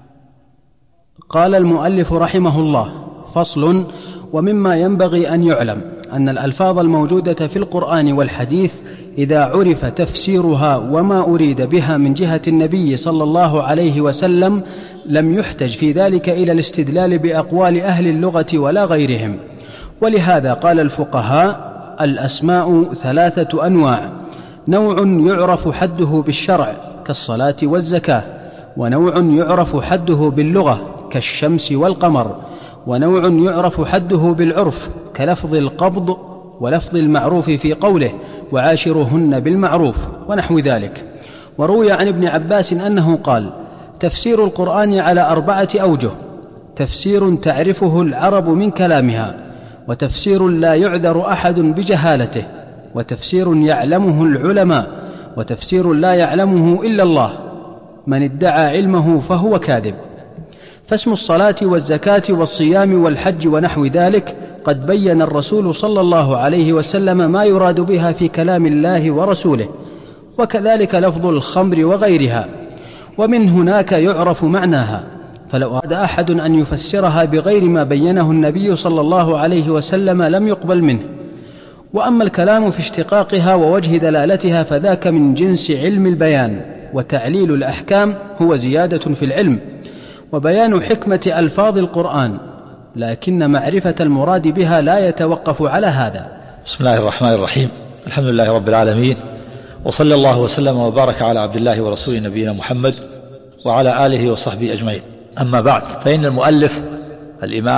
قال المؤلف رحمه الله: فصل: ومما ينبغي أن يعلم أن الألفاظ الموجودة في القرآن والحديث إذا عرف تفسيرها وما أريد بها من جهة النبي صلى الله عليه وسلم لم يحتج في ذلك إلى الاستدلال بأقوال أهل اللغة ولا غيرهم. ولهذا قال الفقهاء: الأسماء 3 أنواع: نوع يعرف حده بالشرع كالصلاة والزكاة، ونوع يعرف حده باللغة كالشمس والقمر، ونوع يعرف حده بالعرف كلفظ القبض ولفظ المعروف في قوله وعاشرهن بالمعروف ونحو ذلك. وروي عن ابن عباس أنه قال: تفسير القرآن على 4 أوجه: تفسير تعرفه العرب من كلامها، وتفسير لا يعذر أحد بجهالته، وتفسير يعلمه العلماء، وتفسير لا يعلمه إلا الله. من ادعى علمه فهو كاذب. فاسم الصلاة والزكاة والصيام والحج ونحو ذلك قد بين الرسول صلى الله عليه وسلم ما يراد بها في كلام الله ورسوله، وكذلك لفظ الخمر وغيرها، ومن هناك يعرف معناها. فلو أراد أحد أن يفسرها بغير ما بينه النبي صلى الله عليه وسلم لم يقبل منه. وأما الكلام في اشتقاقها ووجه دلالتها فذاك من جنس علم البيان، وتعليل الأحكام هو زيادة في العلم وبيان حكمة ألفاظ القرآن، لكن معرفة المراد بها لا يتوقف على هذا. بسم الله الرحمن الرحيم. الحمد لله رب العالمين، وصلى الله وسلم وبارك على عبد الله ورسوله نبينا محمد وعلى آله وصحبه أجمعين. أما بعد، فإن المؤلف الإمام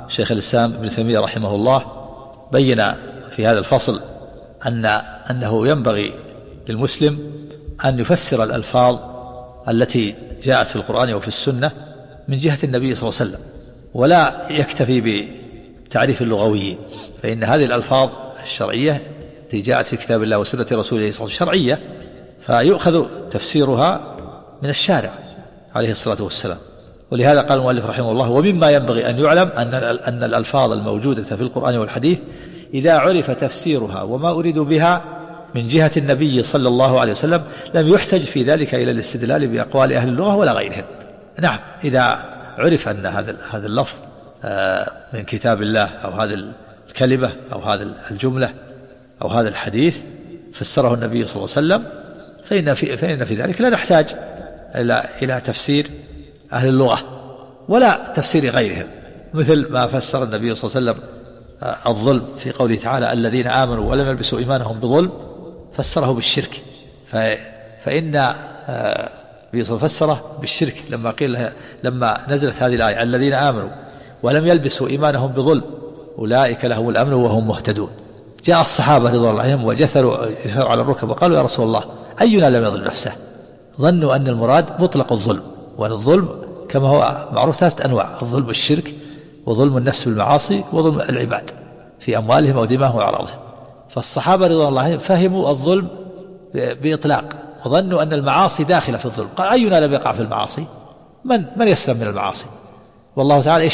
شيخ الإسلام ابن تيمية رحمه الله بين في هذا الفصل أنه ينبغي للمسلم أن يفسر الألفاظ التي جاءت في القرآن وفي السنة من جهة النبي صلى الله عليه وسلم، ولا يكتفي بتعريف اللغويين، فإن هذه الألفاظ الشرعية التي جاءت في كتاب الله وسنة رسوله صلى الله عليه وسلم شرعية، فيؤخذ تفسيرها من الشارع عليه الصلاة والسلام. ولهذا قال المؤلف رحمه الله: ومما ينبغي أن يعلم أن الألفاظ الموجودة في القرآن والحديث إذا عرف تفسيرها وما أريد بها من جهة النبي صلى الله عليه وسلم لم يحتج في ذلك إلى الاستدلال بأقوال أهل اللغة ولا غيرهم. نعم، إذا عرف أن هذا اللفظ من كتاب الله، أو هذه الكلمة، أو هذه الجملة، أو هذا الحديث فسره النبي صلى الله عليه وسلم، فإن في ذلك لا نحتاج إلى تفسير أهل اللغة ولا تفسير غيرهم، مثل ما فسر النبي صلى الله عليه وسلم الظلم في قوله تعالى: الذين آمنوا ولم يلبسوا إيمانهم بظلم، فسره بالشرك. فإن النبي صلى الله عليه وسلم فسره بالشرك لما نزلت هذه الآية: الذين آمنوا ولم يلبسوا إيمانهم بظلم أولئك لهم الأمن وهم مهتدون. جاء الصحابة رضي الله عنهم وجثروا على الركب وقالوا: يا رسول الله، أينا لم يظلم نفسه؟ ظنوا أن المراد مطلق الظلم، وأن الظلم كما هو معروف 3 أنواع: الظلم الشرك، وظلم النفس بالمعاصي، وظلم العباد في أموالهم أو دماءهم وأعراضهم. فالصحابة رضي الله عنهم فهموا الظلم بإطلاق، وظنوا أن المعاصي داخلة في الظلم. قال: أينا لم يقع في المعاصي؟ من يسلم من المعاصي؟ والله تعالى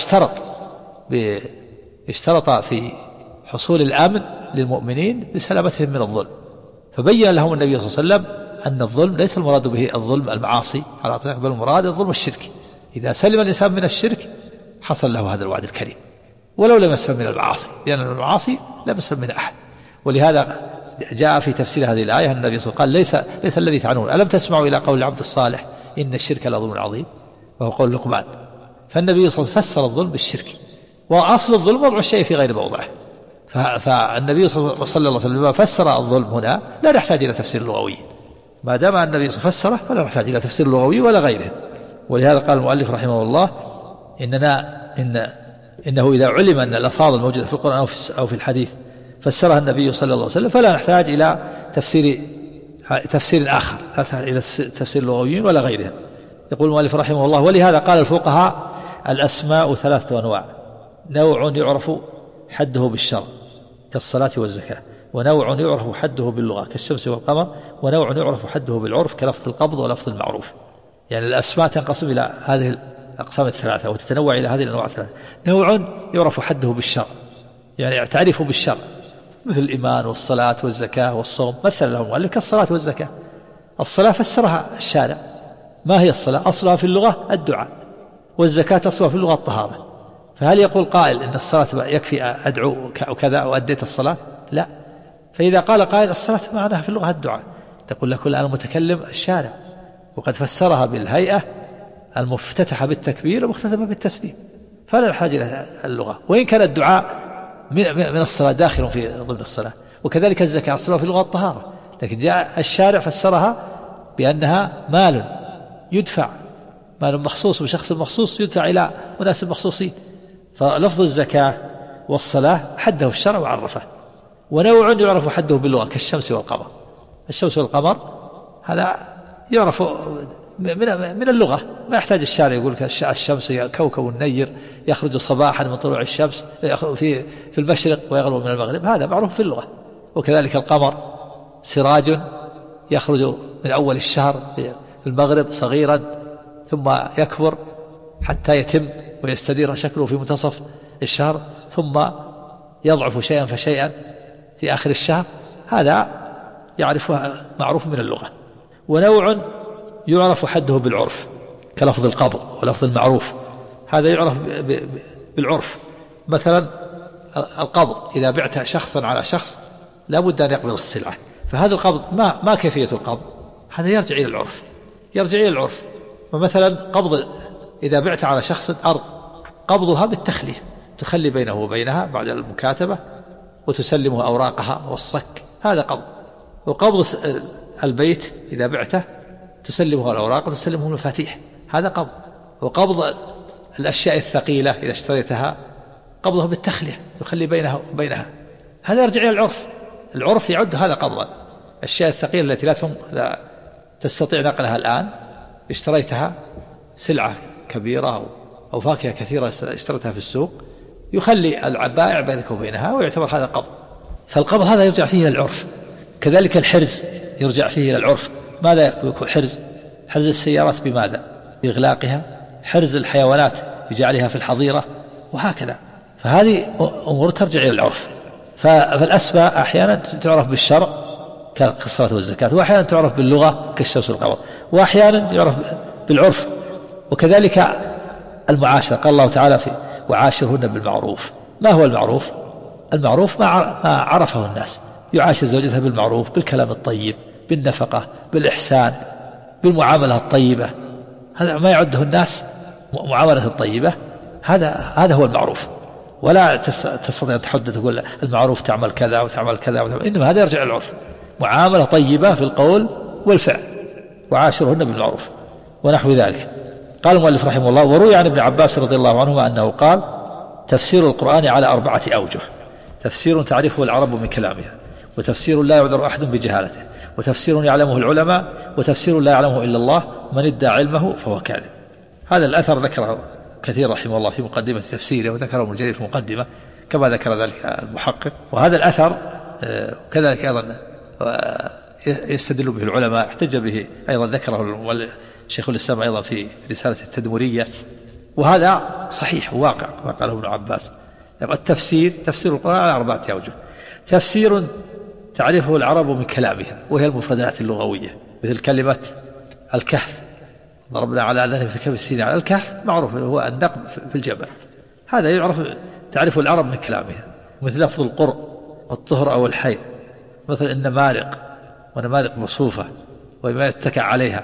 اشترط في حصول الأمن للمؤمنين بسلامتهم من الظلم، فبين لهم النبي صلى الله عليه وسلم أن الظلم ليس المراد به الظلم المعاصي على اطلاق، بل المراد الظلم الشرك. إذا سلم الإنسان من الشرك حصل له هذا الوعد الكريم، ولو لم يسلم من المعاصي، لأن المعاصي لم يسلم من أحد. ولهذا جاء في تفسير هذه الآية النبي صلى الله عليه وسلم قال: ليس الذي تعنون، ألم تسمعوا إلى قول العبد الصالح إن الشرك لظلم عظيم، وهو قول لقمان. فالنبي صلى الله عليه وسلم فسر الظلم بالشرك، وأصل الظلم وضع الشيء في غير موضعه. فالنبي صلى الله عليه وسلم لما فسر الظلم هنا لا نحتاج إلى تفسير لغوي، ما دام النبي فسره فلا نحتاج إلى تفسير لغوي ولا غيره. ولهذا قال المؤلف رحمه الله: إنه إذا علم أن الألفاظ الموجودة في القرآن أو في الحديث فسرها النبي صلى الله عليه وسلم فلا نحتاج إلى تفسير آخر، لا نحتاج إلى تفسير لغويين ولا غيرهم. يقول المؤلف رحمه الله: ولهذا قال الفقهاء: الأسماء 3 أنواع: نوع يعرف حده بالشرع كالصلاة والزكاة، ونوع يعرف حده باللغة كالشمس والقمر، ونوع يعرف حده بالعرف كلفظ القبض ولفظ المعروف. يعني الأسماء تنقسم إلى هذه الأقسام 3 وتتنوع إلى هذه الأنواع 3. نوع يعرف حده بالشرع، يعني تعريفه بالشرع، مثل الإيمان والصلاة والزكاة والصوم، مثل لهم المؤلف كالصلاة والزكاة. الصلاة فسرها الشارع، ما هي الصلاة؟ أصلها في اللغة الدعاء، والزكاة أصلها في اللغة الطهارة. فهل يقول قائل إن الصلاة يكفي أدعو وكذا أو أديت الصلاة؟ لا. فإذا قال قائل الصلاة معناها في اللغة الدعاء، تقول لك الآن المتكلم الشارع، وقد فسرها بالهيئة المفتتحة بالتكبير ومختتمة بالتسليم، فلا نحتاج إلى اللغة. وإن كان الدعاء من الصلاة داخل في ضمن الصلاة، وكذلك الزكاة أصلها في اللغة الطهارة، لكن جاء الشارع فسرها بأنها مال يدفع، مال مخصوص بشخص مخصوص يدفع إلى أناس مخصوصين. فلفظ الزكاة والصلاة حده الشرع وعرفه. ونوع يعرف حده باللغة كالشمس والقمر. الشمس والقمر هذا يعرف من اللغة، ما يحتاج الشارع يقول الشمس هي كوكب نير يخرج صباحا من طلوع الشمس في المشرق ويغرب من المغرب، هذا معروف في اللغة. وكذلك القمر سراج يخرج من أول الشهر في المغرب صغيرا ثم يكبر حتى يتم ويستدير شكله في منتصف الشهر، ثم يضعف شيئا فشيئا في آخر الشهر، هذا يعرفها معروف من اللغة. ونوع يعرف حده بالعرف كلفظ القبض ولفظ المعروف، هذا يعرف بالعرف. مثلا القبض إذا بعت شخصا على شخص لا بد أن يقبض السلعة، فهذا القبض ما كيفية القبض؟ هذا يرجع إلى العرف. ومثلا قبض إذا بعت على شخص أرض، قبضها بالتخلية، تخلي بينه وبينها بعد المكاتبة وتسلمه أوراقها والصك، هذا قبض. وقبض البيت إذا بعته تسلمه الأوراق وتسلمه المفاتيح، هذا قبض. وقبض الأشياء الثقيلة إذا اشتريتها قبضه بالتخلية يخلي بينها وبينها، هذا يرجع إلى العرف. العرف يعد هذا قبضا. الشيء الثقيل التي لا تستطيع نقلها الآن، اشتريتها سلعة كبيرة أو فاكهة كثيرة اشتريتها في السوق، يخلي البائع بينك وبينها ويعتبر هذا قبض. فالقبض هذا يرجع فيه إلى العرف. كذلك الحرز يرجع فيه إلى العرف. ماذا يكون حرز؟ حرز السيارات بماذا؟ بإغلاقها، حرز الحيوانات بجعلها في الحظيرة، وهكذا. فهذه أمور ترجع إلى العرف. فالأسماء أحيانا تعرف بالشرع كالقصرة والزكاة، وأحيانا تعرف باللغة كالشمس والقمر، وأحيانا يعرف بالعرف. وكذلك المعاشرة، قال الله تعالى وعاشرهن بالمعروف. ما هو المعروف؟ المعروف ما عرفه الناس. يعاشر زوجته بالمعروف، بالكلام الطيب، بالنفقة، بالإحسان، بالمعاملة الطيبة. هذا ما يعده الناس معاملة الطيبة، هذا هو المعروف. ولا تستطيع أن تحدد تقول المعروف تعمل كذا وتعمل كذا إنما هذا يرجع العرف. معاملة طيبة في القول والفعل، وعاشرهن بالمعروف ونحو ذلك. قال المؤلف رحمه الله: وروي عن ابن عباس رضي الله عنهما أنه قال: تفسير القرآن على 4 أوجه: تفسير تعرفه العرب من كلامها، وتفسير لا يعذر أحد بجهالته، وتفسير يعلمه العلماء، وتفسير لا يعلمه إلا الله، من ادعى علمه فهو كاذب. هذا الأثر ذكره كثير رحمه الله في مقدمة تفسيره، وذكره ابن جرير في مقدمة كما ذكر ذلك المحقق. وهذا الأثر كذلك أيضا يستدل به العلماء، احتج به أيضا ذكره شيخ الإسلام أيضا في رسالة التدمرية، وهذا صحيح وواقع ما قاله ابن عباس. التفسير تفسير القرآن على 4 أوجه: تفسير تعرفه العرب من كلامها، وهي المفردات اللغوية، مثل كلمة الكهف، ضربنا على آذانهم في كهف السنين. على الكهف معروف هو النقب في الجبل، هذا يعرف تعرف العرب من كلامها. مثل لفظ القرء والطهر أو الحي، مثل النمارق ونمارق مصفوفة وما يتكى عليها،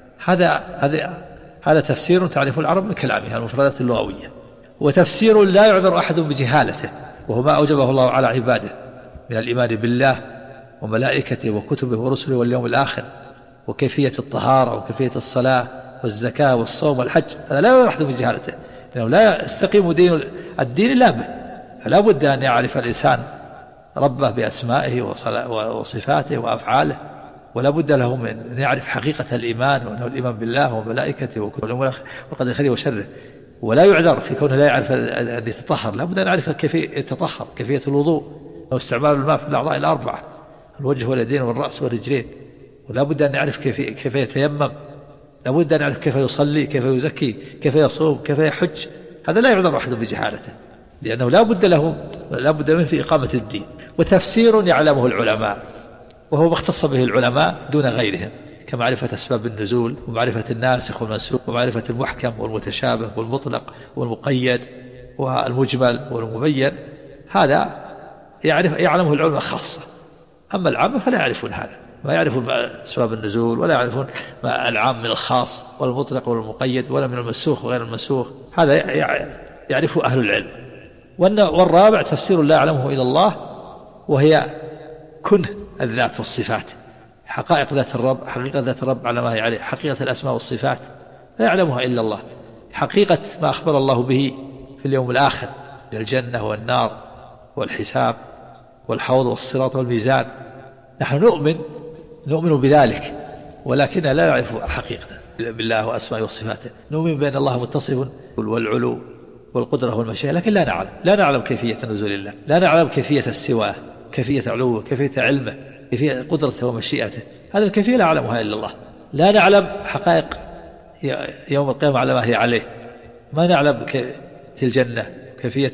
هذا تفسير تعرف العرب من كلامها، المفردات اللغوية. وتفسير لا يعذر أحد بجهالته، وهو ما أوجبه الله على عباده من الإيمان بالله وملائكته وكتبه ورسله واليوم الآخر، وكيفية الطهارة وكيفية الصلاة والزكاة والصوم والحج. هذا لا يعذر أحد بجهالته، لأنه لا يستقيم الدين إلا به. فلا بد أن يعرف الإنسان ربه بأسمائه وصفاته وأفعاله، ولا بد له من أن يعرف حقيقة الإيمان، وأنه الإيمان بالله وملائكته وكتبه والقدر خيره وشره. ولا يعذر في كونه لا يعرف أن يتطهر، لا بد أن يعرف كيف يتطهر، كيفية الوضوء واستعمال الماء في الأعضاء ال4: الوجه واليدين والرأس والرجلين. ولا بد أن يعرف كيف يتيمم، لا بد أن يعرف كيف يصلي، كيف يزكي، كيف يصوم، كيف يحج. هذا لا يعذر أحد بجهالته، لأنه لا بد منه في إقامة الدين. وتفسير يعلمه العلماء، وهو ما اختص به العلماء دون غيرهم، كمعرفة أسباب النزول، ومعرفة الناسخ والمنسوخ، ومعرفة المحكم والمتشابه والمطلق والمقيد والمجمل والمبين. هذا يعلمه العلماء خاصة. أما العامة فلا يعرفون هذا، ما يعرفون أسباب النزول، ولا يعرفون ما العام من الخاص، ولا المطلق ولا المقيد، ولا من المنسوخ وغير المنسوخ. هذا يعرفه أهل العلم. والرابع تفسير لا يعلمه إلا الله، وهي كنه الذات والصفات، حقائق ذات الرب، حقيقة ذات الرب على ما هي عليه، حقيقة الأسماء والصفات لا يعلمها إلا الله، حقيقة ما أخبر الله به في اليوم الآخر، الجنة والنار والحساب والحوض والصراط والميزان. نحن نؤمن بذلك، ولكن لا نعرف حقيقة بالله وأسماء وصفاته. نؤمن بأن الله متصف والعلو والقدرة والمشيئة، لكن لا نعلم كيفية نزول الله، لا نعلم كيفية استواه، كيفية علوه، كيفية علمه، كيفية قدرته ومشيئته. هذه الكيفية لا يعلمها إلا الله. لا نعلم حقائق يوم القيامة على ما هي عليه، ما نعلم الجنة كيفية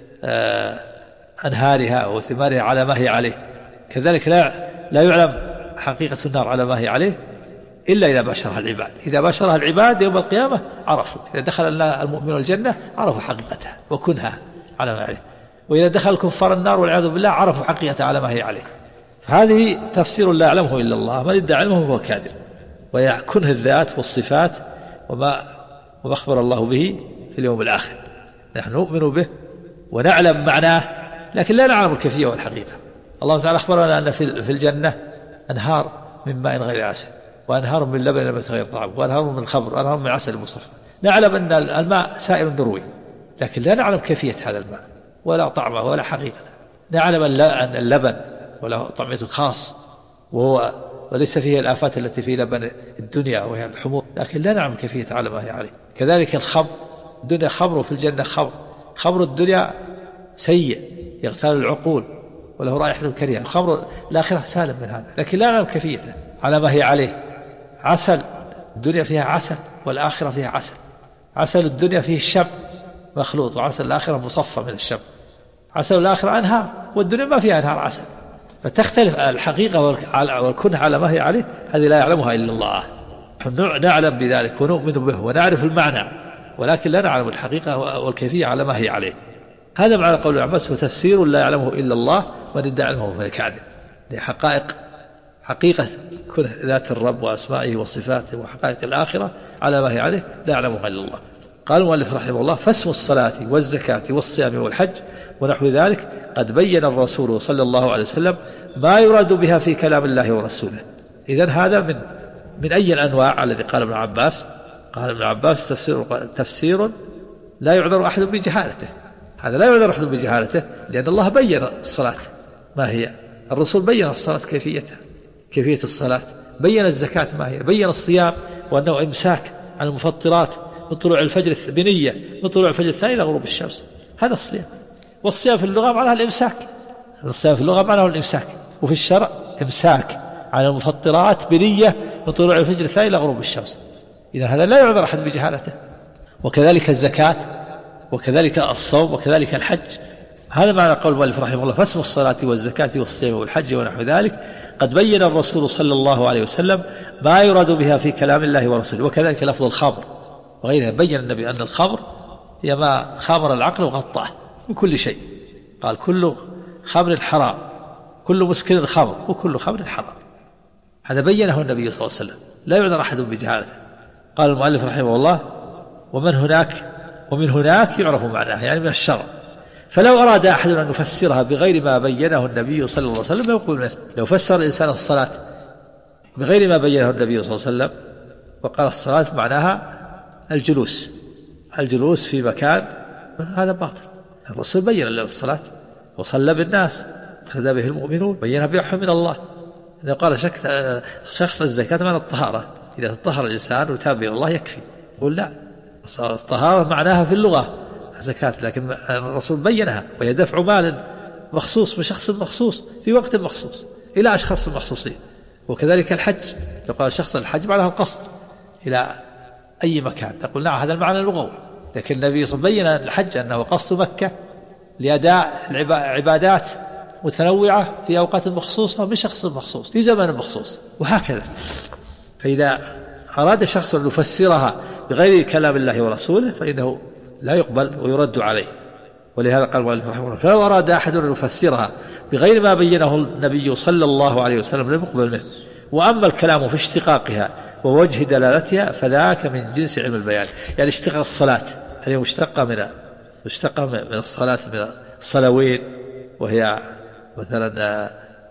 أنهارها وثمارها على ما هي عليه. كذلك لا يعلم حقيقة النار على ما هي عليه إلا إذا باشرها العباد. إذا باشرها العباد يوم القيامة عرفوا، إذا دخل المؤمن الجنة عرفوا حقيقتها وكنها على ما عليه، وإذا دخل الكفار النار والعياذ بالله عرفوا حقيقتها على ما هي عليه. فهذه تفسير لا يعلمه إلا الله، من ادعى علمه فهو كاذب. ويكنه الذات والصفات وما أخبر الله به في اليوم الآخر، نحن نؤمن به ونعلم معناه، لكن لا نعلم الكيفية والحقيقة. الله تعالى أخبرنا أن في الجنة أنهار من ماء غير آسن، وأنهار من لبن لم يتغير طعمه، وأنهار من خمر، وأنهار من عسل مصفى. نعلم أن الماء سائل يروي، لكن لا نعلم كيفية هذا الماء، ولا طعمه ولا حقيقته. نعلم أن اللبن وله طعمته خاص وليس فيه الآفات التي في لبن الدنيا وهي الحموض، لكن لا نعلم كيفية على ما هي عليه. كذلك الخمر، الدنيا خمر وفي الجنة خمر. خمر الدنيا سيء يغتال العقول وله رائحة كريهة، خمر الآخرة سالم من هذا، لكن لا نعلم كيفيته على ما هي عليه. عسل الدنيا فيها عسل والآخرة فيها عسل. عسل الدنيا فيه الشب مخلوط، وعسل الآخرة مصفى من الشب. عسل الآخرة أنهار والدنيا ما فيها أنهار عسل، فتختلف الحقيقة والكنه على ما هي عليه، هذه لا يعلمها إلا الله. نعلم بذلك ونؤمن به ونعرف المعنى، ولكن لا نعلم الحقيقة والكيفية على ما هي عليه. هذا معنى قول عباس: وتفسير لا يعلمه إلا الله من ادعى علمه فهو كاذب. حقيقة كنه ذات الرب وأسمائه وصفاته وحقائق الآخرة على ما هي عليه لا يعلمها إلا الله. قال المؤلف رحمه الله: فاسم الصلاة والزكاة والصيام والحج ونحو ذلك قد بين الرسول صلى الله عليه وسلم ما يراد بها في كلام الله ورسوله. إذن هذا من أي الأنواع الذي قال ابن عباس؟ قال ابن عباس: تفسير لا يعذر أحد بجهالته. هذا لا يعذر أحد بجهالته، لأن الله بين الصلاة ما هي، الرسول بين الصلاة كيفية الصلاة، بين الزكاة ما هي، بين الصيام وأنه إمساك عن المفطرات من طلوع الفجر بنية من طلوع الفجر الثاني إلى غروب الشمس، هذا الصيام. والصيام في اللغة معناه الإمساك، الصيام في اللغة معناه الإمساك، وفي الشرع إمساك عن المفطرات بنية من طلوع الفجر الثاني إلى غروب الشمس. إذن هذا لا يعذر أحد بجهالته. وكذلك الزكاة وكذلك الصوم وكذلك الحج. هذا معنى قول المؤلف رحمه الله: فاسم الصلاة والزكاة والصيام والحج ونحو ذلك قد بين الرسول صلى الله عليه وسلم ما يراد بها في كلام الله ورسوله. وكذلك لفظ الخمر وغيرها، بين النبي أن الخمر هي ما خامر العقل وغطاه من كل شيء. قال: كل خمر حرام، كل مسكر خمر، وكل خمر حرام. هذا بينه النبي صلى الله عليه وسلم، لا يعذر أحد بجهالته. قال المؤلف رحمه الله: ومن هناك يعرف معناها، يعني من الشرع. فلو أراد أحد أن يفسرها بغير ما بينه النبي صلى الله عليه وسلم يقول منه. لو فسر الإنسان الصلاة بغير ما بينه النبي صلى الله عليه وسلم وقال الصلاة معناها الجلوس في مكان، هذا باطل. الرسول بين لنا الصلاة وصلى بالناس اقتدى به المؤمنون، بينها بوحي من الله. إذا قال شخص الزكاة معنى الطهارة، إذا تطهر الإنسان وتاب إلى الله يكفي. يقول لا، الطهارة معناها في اللغة زكاة، لكن الرسول بينها، وهي دفع مال مخصوص بشخص مخصوص في وقت مخصوص إلى أشخاص مخصوصين. وكذلك الحج، لو قال الشخص الحج معناه القصد إلى أي مكان، يقول نعم هذا المعنى اللغوي. لكن النبي صلى الله عليه وسلم بين الحج أنه قصد مكة لأداء عبادات متنوعة في أوقات مخصوصة بشخص مخصوص في زمن مخصوص، وهكذا. فإذا أراد شخص أن يفسرها بغير كلام الله ورسوله فإنه لا يقبل ويرد عليه. ولهذا قال المؤلف رحمه الله: فلو أراد أحد أن يفسرها بغير ما بينه النبي صلى الله عليه وسلم لم يقبل منه. وأما الكلام في اشتقاقها ووجه دلالتها فذاك من جنس علم البيان. يعني اشتقاق الصلاة هي مشتقة من الصلاة، من الصلوين، وهي مثلا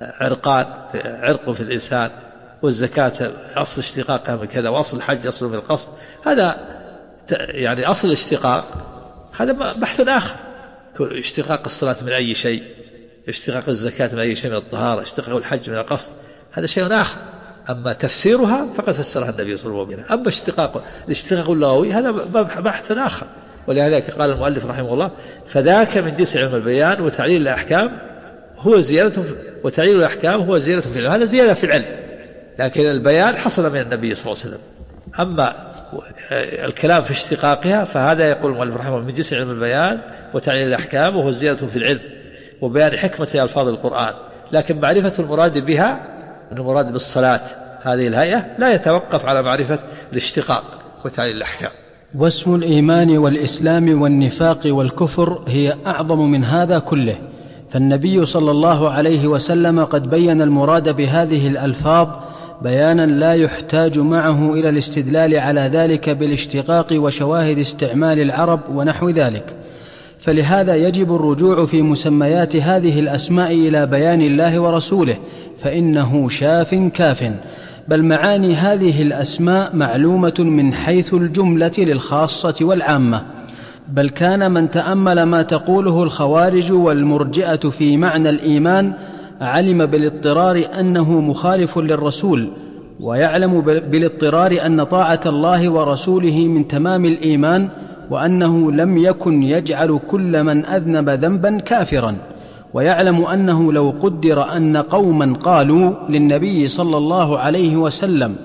عرق في الإنسان. والزكاة أصل اشتقاقها من كذا، وأصل الحج أصل من القصد. هذا يعني أصل الاشتقاق هذا بحث آخر. اشتقاق الصلاة من أي شيء، اشتقاق الزكاة من أي شيء من الطهارة، اشتقاق الحج من القصد، هذا شيء آخر. أما تفسيرها فقد فسرها النبي صلى الله عليه وسلم. أما الاشتقاق اللغوي هذا بحث آخر. ولهذا قال المؤلف رحمه الله: فذاك من جنس علم البيان وتعليل الأحكام هو زيادة، وتعليل الأحكام هو زيادة في العلم. هذا زيادة في العلم، لكن البيان حصل من النبي صلى الله عليه وسلم. أما الكلام في اشتقاقها فهذا يقول المؤلف رحمه الله من جنس علم البيان وتعليل الأحكام وهو زيادة في العلم وبيان حكمة ألفاظ القرآن. لكن معرفة المراد بها، المراد بالصلاة هذه الهيئة، لا يتوقف على معرفة الاشتقاق وتعليل الأحكام. واسم الإيمان والإسلام والنفاق والكفر هي أعظم من هذا كله، فالنبي صلى الله عليه وسلم قد بين المراد بهذه الألفاظ بيانا لا يحتاج معه إلى الاستدلال على ذلك بالاشتقاق وشواهد استعمال العرب ونحو ذلك. فلهذا يجب الرجوع في مسميات هذه الأسماء إلى بيان الله ورسوله، فإنه شاف كاف. بل معاني هذه الأسماء معلومة من حيث الجملة للخاصة والعامة، بل كان من تأمل ما تقوله الخوارج والمرجئة في معنى الإيمان علم بالاضطرار أنه مخالف للرسول، ويعلم بالاضطرار أن طاعة الله ورسوله من تمام الإيمان، وأنه لم يكن يجعل كل من أذنب ذنبا كافرا، ويعلم أنه لو قدر أن قوما قالوا للنبي صلى الله عليه وسلم: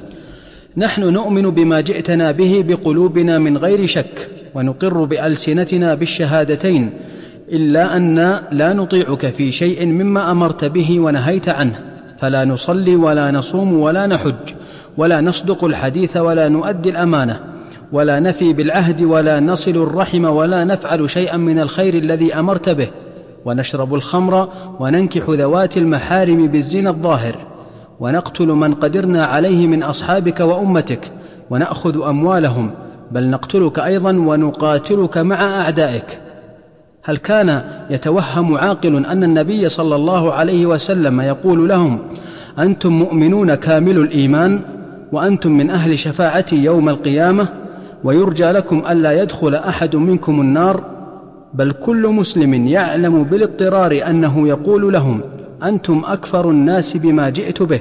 نحن نؤمن بما جئتنا به بقلوبنا من غير شك، ونقر بألسنتنا بالشهادتين، إلا أن لا نطيعك في شيء مما أمرت به ونهيت عنه، فلا نصلي ولا نصوم ولا نحج ولا نصدق الحديث ولا نؤدي الأمانة ولا نفي بالعهد ولا نصل الرحم ولا نفعل شيئا من الخير الذي أمرت به، ونشرب الخمر وننكح ذوات المحارم بالزنا الظاهر، ونقتل من قدرنا عليه من أصحابك وأمتك، ونأخذ أموالهم، بل نقتلك أيضا ونقاتلك مع أعدائك. هل كان يتوهم عاقل أن النبي صلى الله عليه وسلم يقول لهم: أنتم مؤمنون كامل الإيمان، وأنتم من أهل شفاعتي يوم القيامة، ويرجى لكم ألا يدخل أحد منكم النار؟ بل كل مسلم يعلم بالاضطرار أنه يقول لهم: أنتم أكفر الناس بما جئت به،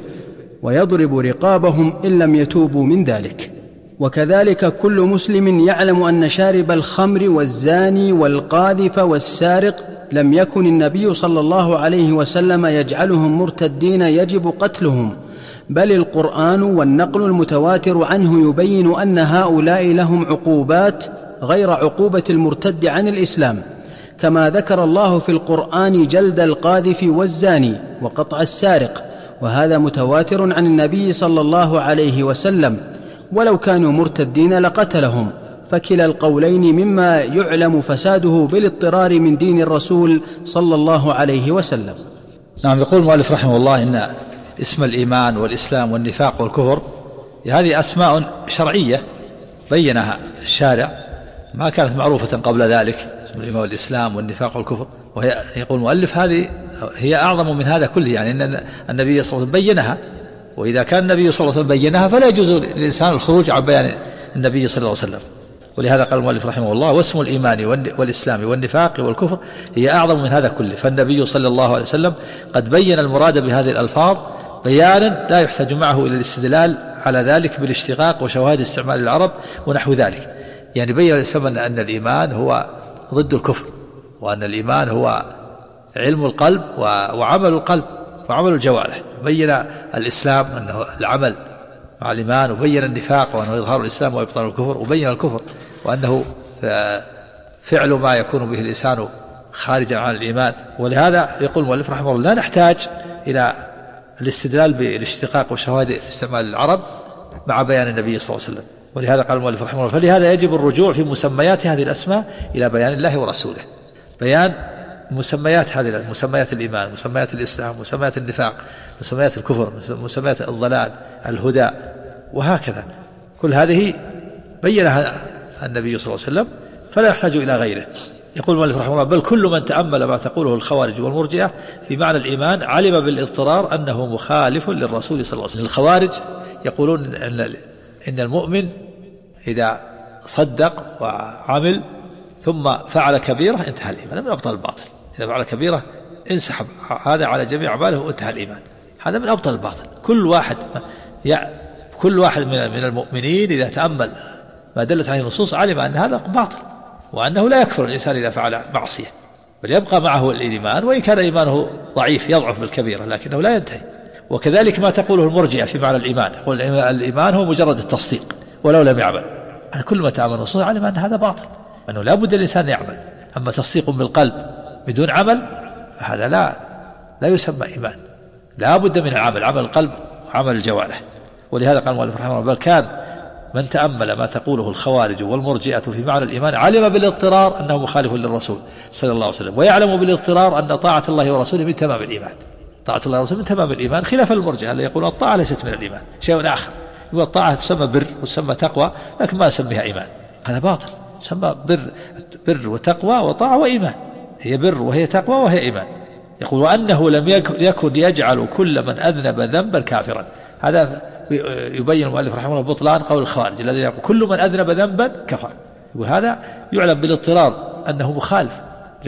ويضرب رقابهم إن لم يتوبوا من ذلك. وكذلك كل مسلم يعلم أن شارب الخمر والزاني والقاذف والسارق لم يكن النبي صلى الله عليه وسلم يجعلهم مرتدين يجب قتلهم، بل القرآن والنقل المتواتر عنه يبين أن هؤلاء لهم عقوبات غير عقوبة المرتد عن الإسلام، كما ذكر الله في القرآن جلد القاذف والزاني وقطع السارق، وهذا متواتر عن النبي صلى الله عليه وسلم، ولو كانوا مرتدين لقتلهم، فكلا القولين مما يعلم فساده بالاضطرار من دين الرسول صلى الله عليه وسلم. نعم. يقول المؤلف رحمه الله إن اسم الإيمان والإسلام والنفاق والكفر هذه أسماء شرعية بينها الشارع، ما كانت معروفة قبل ذلك، اسم الإيمان والإسلام والنفاق والكفر. وهي يقول المؤلف هذه هي أعظم من هذا كله، يعني أن النبي صلى الله عليه وسلم بينها، وإذا كان النبي صلى الله عليه وسلم بينها فلا يجوز للإنسان الخروج عن بيان النبي صلى الله عليه وسلم. ولهذا قال المؤلف رحمه الله: واسم الإيمان والإسلام والنفاق والكفر هي أعظم من هذا كله. فالنبي صلى الله عليه وسلم قد بين المراد بهذه الألفاظ بيانا لا يحتاج معه إلى الاستدلال على ذلك بالاشتقاق وشواهد استعمال العرب ونحو ذلك. يعني بين الإسلام أن الإيمان هو ضد الكفر، وأن الإيمان هو علم القلب وعمل القلب وعمل الجوارح. بين الإسلام أنه العمل مع الإيمان، وبين النفاق وأنه إظهار الإسلام وإبطال الكفر، وبين الكفر وأنه فعل ما يكون به الإنسان خارجا عن الإيمان. ولهذا يقول المؤلف رحمه الله: لا نحتاج إلى الاستدلال بالاشتقاق وشواهد استعمال العرب مع بيان النبي صلى الله عليه وسلم. ولهذا قال المؤلف رحمه الله: فلهذا يجب الرجوع في مسميات هذه الأسماء إلى بيان الله ورسوله، بيان مسميات هذه، مسميات الإيمان، مسميات الإسلام، مسميات النفاق، مسميات الكفر، مسميات الضلال، الهدى، وهكذا. كل هذه بينها النبي صلى الله عليه وسلم، فلا يحتاج إلى غيره. يقول المؤلف رحمه الله: بل كل من تأمل ما تقوله الخوارج والمرجئة في معنى الإيمان علم بالاضطرار أنه مخالف للرسول صلى الله عليه وسلم. الخوارج يقولون إن المؤمن إذا صدق وعمل ثم فعل كبيرة انتهى الإيمان، من أبطل الباطل. إذا فعل كبيرة انسحب هذا على جميع أعماله وانتهى الإيمان، هذا من أبطل الباطل. كل واحد من المؤمنين إذا تأمل ما دلت عليه النصوص علم أن هذا باطل، وأنه لا يكفر الإنسان إذا فعل معصية، بل يبقى معه الإيمان، وإن كان إيمانه ضعيف يضعف بالكبيرة لكنه لا ينتهي. وكذلك ما تقوله المرجئة في معنى الإيمان، يقول الإيمان هو مجرد التصديق ولو لم يعمل. كل ما تأمل النصوص علم أن هذا باطل، أنه لا بد الإنسان يعمل. أما تصديق بالقلب بدون عمل فهذا لا يسمى إيمان، لا بد من العمل، عمل القلب وعمل الجوارح. ولهذا قال المؤلف رحمه الله: بل كان من تأمل ما تقوله الخوارج والمرجئة في معنى الإيمان علم بالاضطرار أنه مخالف للرسول صلى الله عليه وسلم، ويعلم بالاضطرار أن طاعة الله ورسوله من تمام الإيمان. طاعة الله ورسوله من تمام الإيمان، خلاف المرجئة اللي يقولون الطاعة ليست من الإيمان، شيء آخر. يقول الطاعة تسمى بر وتسمى تقوى لكن ما نسميها إيمان، هذا باطل. تسمى بر وتقوى وطاعة وإيمان، هي بر وهي تقوى وهي إيمان. يقول: وأنه لم يكن يجعل كل من أذنب ذنبا كافرا. هذا يبين المؤلف رحمه الله بطلان قول الخوارج الذين يقول كل من أذنب ذنبا كفر، وهذا يعلم بالاضطرار أنه مخالف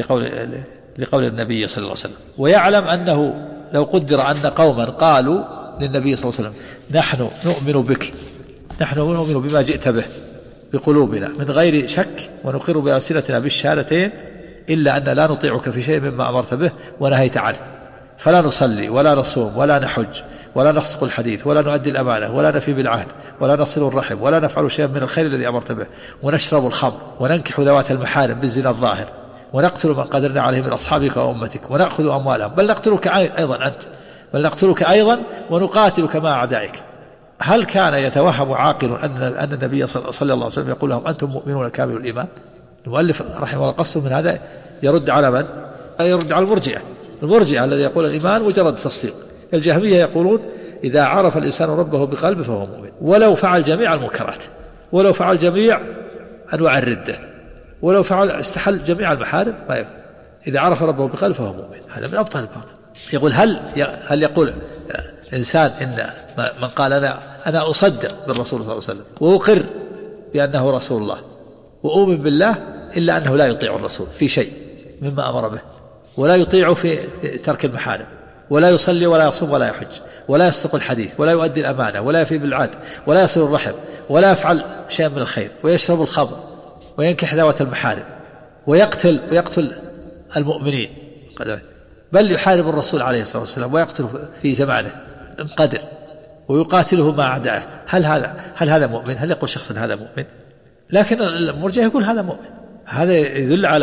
لقول النبي صلى الله عليه وسلم. ويعلم أنه لو قدر أن قوما قالوا للنبي صلى الله عليه وسلم نحن نؤمن بك، نحن نؤمن بما جئت به بقلوبنا من غير شك ونقر بألسنتنا بالشهادتين إلا أن لا نطيعك في شيء مما أمرت به ونهيت عنه، فلا نصلي ولا نصوم ولا نحج ولا نصدق الحديث ولا نؤدي الأمانة ولا نفي بالعهد ولا نصل الرحم ولا نفعل شيئا من الخير الذي أمرت به، ونشرب الخمر وننكح ذوات المحارم بالزنا الظاهر، ونقتل من قدرنا عليه من أصحابك وأمتك ونأخذ أموالهم، بل نقتلك أيضا أنت، بل نقتلك أيضا ونقاتلك مع أعدائك. هل كان يتوهم عاقل أن النبي صلى الله عليه وسلم يقول لهم أنتم مؤمنون كامل الإيمان؟ المؤلف رحمه الله قصد من هذا يرد على من؟ يرد على المرجئة الذي يقول الإيمان مجرد تصديق. الجهمية يقولون إذا عرف الإنسان ربه بقلبه فهو مؤمن ولو فعل جميع المنكرات، ولو فعل جميع أنواع الردة، ولو فعل استحل جميع المحارم ما يفعل. إذا عرف ربه بقلبه فهو مؤمن. هذا من أبطال الباطل. يقول هل يقول إنسان إن من قال أنا أصدق بالرسول صلى الله عليه وسلم وأقر بأنه رسول الله وأؤمن بالله إلا أنه لا يطيع الرسول في شيء مما أمر به، ولا يطيع في ترك المحارم، ولا يصلي ولا يصوم ولا يحج ولا يصدق الحديث ولا يؤدي الأمانة ولا يفي بالعهد ولا يصل الرحم ولا يفعل شيئا من الخير ويشرب الخمر وينكح ذوات المحارم ويقتل المؤمنين، بل يحارب الرسول عليه الصلاة والسلام ويقتل في زمانه إن قدر ويقاتله مع أعدائه، هل هذا مؤمن؟ هل يقول شخص هذا مؤمن؟ لكن المرجئة يقول هذا مؤمن. هذا يدل على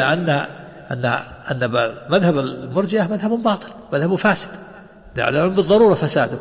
أن مذهب المرجئة مذهب باطل، مذهب فاسد، يعلم بالضرورة فساده.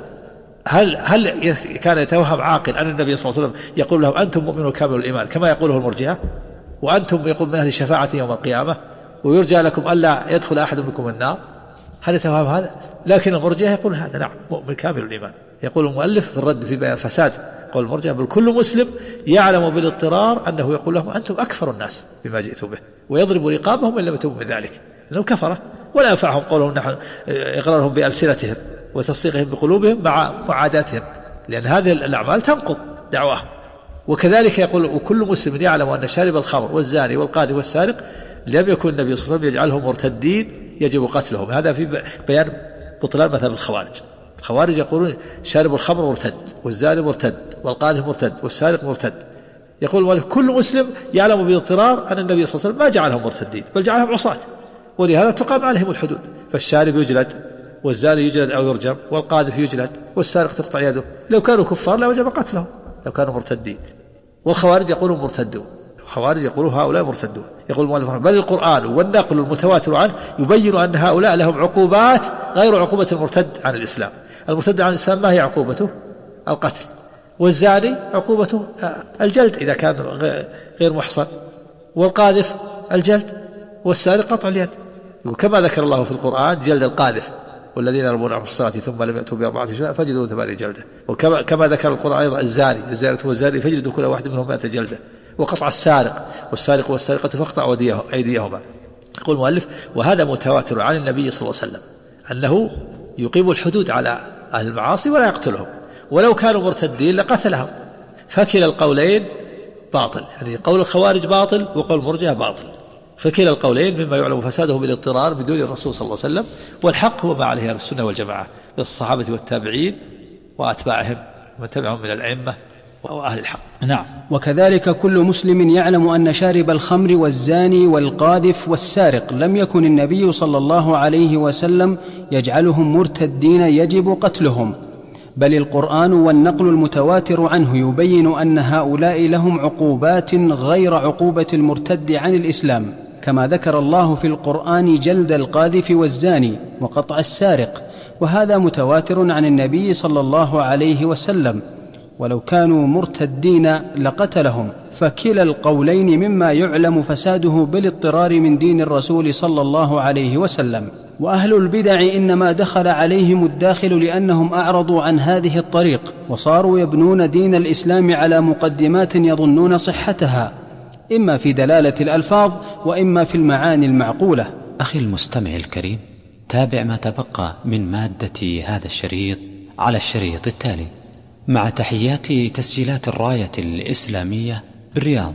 هل كان يتوهم عاقل أن النبي صلى الله عليه وسلم يقول لهم أنتم مؤمنون كامل الإيمان كما يقوله المرجئة، وأنتم يقول من أهل الشفاعة يوم القيامة، ويرجى لكم ألا يدخل أحد منكم النار؟ هل يتوهم هذا؟ لكن المرجئة يقول هذا نعم مؤمن كامل الإيمان. يقول المؤلف في الرد في بيان فساد قول المرجئة بل كل مسلم يعلم بالاضطرار أنه يقول لهم أنتم أكفر الناس بما جئتم به، ويضرب رقابهم إن لم يتوبوا من ذلك، لأنهم كفرة، ولا ينفعهم قولهم نحن إقرارهم بألسنتهم وتصديقهم بقلوبهم مع معاداتهم، لأن هذه الأعمال تنقض دعواهم. وكذلك يقول وكل مسلم يعلم أن شارب الخمر والزاني والقاذف والسارق لم يكن النبي صلى الله عليه وسلم يجعلهم مرتدين يجب قتلهم. هذا في بيان بطلان مثل الخوارج يقولون شارب الخمر مرتد والزاني مرتد والقاذف مرتد والسارق مرتد. يقول كل مسلم يعلم باضطرار أن النبي صلى الله عليه وسلم ما جعلهم مرتدين بل جعلهم عصاة، ولهذا تقام عليهم الحدود، فالشارب يجلد والزاني يجلد أو يرجم والقاذف يجلد والسارق تقطع يده. لو كانوا كفار لا وجب قتلهم لو كانوا مرتدين. والخوارج يقولون مرتدون، الخوارج يقولون هؤلاء مرتدون. يقول المؤلف بل القرآن والنقل المتواتر عنه يبين أن هؤلاء لهم عقوبات غير عقوبة المرتد عن الإسلام. المرتد عن الإسلام ما هي عقوبته؟ القتل، والزاني عقوبته الجلد إذا كان غير محصن، والقاذف الجلد، والسارق قطع اليد. كما ذكر الله في القرآن جلد القاذف والذين يرمون المحصنات ثم لم يأتوا بأربعة شهداء فجلدوا 8 جلدة. وكما ذكر القرآن أيضا الزاني والزاني فجلدوا كل واحد منهم 100 جلدة. وقطع السارق والسارقة فاقطعوا أيديهما. يقول المؤلف وهذا متواتر عن النبي صلى الله عليه وسلم أنه يقيم الحدود على أهل المعاصي ولا يقتلهم، ولو كانوا مرتدين لقتلهم. فكلا القولين باطل، يعني قول الخوارج باطل وقول المرجئة باطل، فكلا القولين مما يعلم فساده بالاضطرار بدون الرسول صلى الله عليه وسلم، والحق هو ما عليه أهل السنة والجماعة للصحابة والتابعين وأتباعهم ومن تبعهم من الأئمة وأهل الحق. نعم. وكذلك كل مسلم يعلم أن شارب الخمر والزاني والقاذف والسارق لم يكن النبي صلى الله عليه وسلم يجعلهم مرتدين يجب قتلهم، بل القرآن والنقل المتواتر عنه يبين أن هؤلاء لهم عقوبات غير عقوبة المرتد عن الإسلام، كما ذكر الله في القرآن جلد القاذف والزاني وقطع السارق، وهذا متواتر عن النبي صلى الله عليه وسلم، ولو كانوا مرتدين لقتلهم. فكلا القولين مما يعلم فساده بالاضطرار من دين الرسول صلى الله عليه وسلم. وأهل البدع إنما دخل عليهم الداخل لأنهم أعرضوا عن هذه الطريق وصاروا يبنون دين الإسلام على مقدمات يظنون صحتها، إما في دلالة الألفاظ وإما في المعاني المعقولة. أخي المستمع الكريم، تابع ما تبقى من مادة هذا الشريط على الشريط التالي. مع تحيات تسجيلات الراية الإسلامية بالرياض،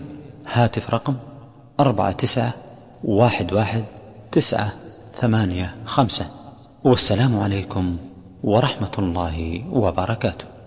هاتف رقم 49111985. والسلام عليكم ورحمة الله وبركاته.